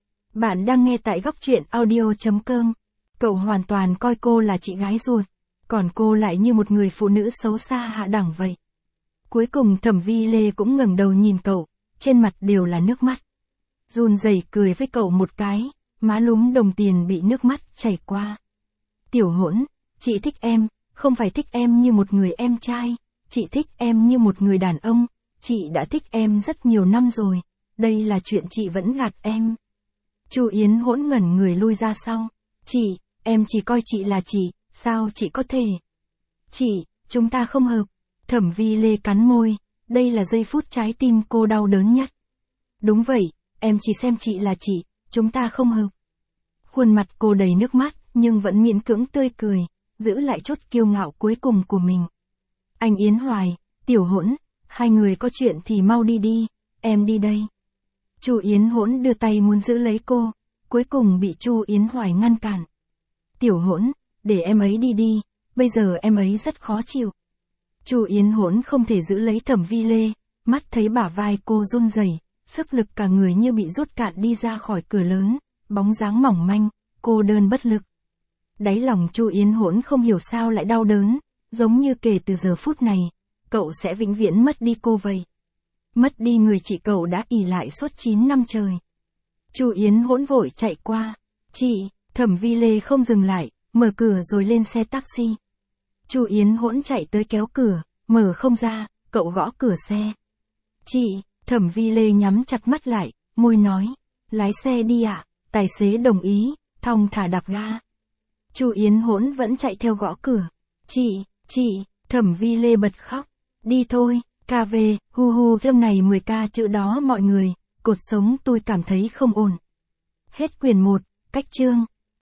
Bạn đang nghe tại góc truyện audio chấm com. Cậu hoàn toàn coi cô là chị gái ruột, còn cô lại như một người phụ nữ xấu xa hạ đẳng vậy. Cuối cùng Thẩm Vi Lê cũng ngẩng đầu nhìn cậu, trên mặt đều là nước mắt. Run rẩy cười với cậu một cái, má lúm đồng tiền bị nước mắt chảy qua. Tiểu Hỗn, chị thích em, không phải thích em như một người em trai, chị thích em như một người đàn ông, chị đã thích em rất nhiều năm rồi, đây là chuyện chị vẫn gạt em. Chu Yến Hỗn ngẩn người lui ra sau, chị, em chỉ coi chị là chị, sao chị có thể? Chị, chúng ta không hợp. Thẩm Vi Lê cắn môi, đây là giây phút trái tim cô đau đớn nhất. Đúng vậy, em chỉ xem chị là chị, chúng ta không hợp. Khuôn mặt cô đầy nước mắt, nhưng vẫn miễn cưỡng tươi cười, giữ lại chút kiêu ngạo cuối cùng của mình. Anh Yến Hoài, Tiểu Hỗn, hai người có chuyện thì mau đi đi, em đi đây. Chu Yến Hỗn đưa tay muốn giữ lấy cô, cuối cùng bị Chu Yến Hoài ngăn cản. Tiểu Hỗn, để em ấy đi đi, bây giờ em ấy rất khó chịu. Chu Yến Hỗn không thể giữ lấy Thẩm Vi Lê, mắt thấy bả vai cô run rẩy, sức lực cả người như bị rút cạn đi ra khỏi cửa lớn, bóng dáng mỏng manh, cô đơn bất lực. Đáy lòng Chu Yến Hỗn không hiểu sao lại đau đớn, giống như kể từ giờ phút này, cậu sẽ vĩnh viễn mất đi cô vậy. Mất đi người chị cậu đã ỷ lại suốt chín năm trời. Chu Yến Hỗn vội chạy qua, chị, Thẩm Vi Lê không dừng lại, mở cửa rồi lên xe taxi. Chu Yến Hỗn chạy tới kéo cửa, mở không ra, cậu gõ cửa xe. Chị, Thẩm Vi Lê nhắm chặt mắt lại, môi nói, lái xe đi ạ, tài xế đồng ý, thong thả đạp ga. Chu Yến Hỗn vẫn chạy theo gõ cửa. Chị, chị, Thẩm Vi Lê bật khóc. Đi thôi, ca về, hu hu thơm này mười ca chữ đó mọi người, cột sống tôi cảm thấy không ổn. Hết quyển một, cách chương.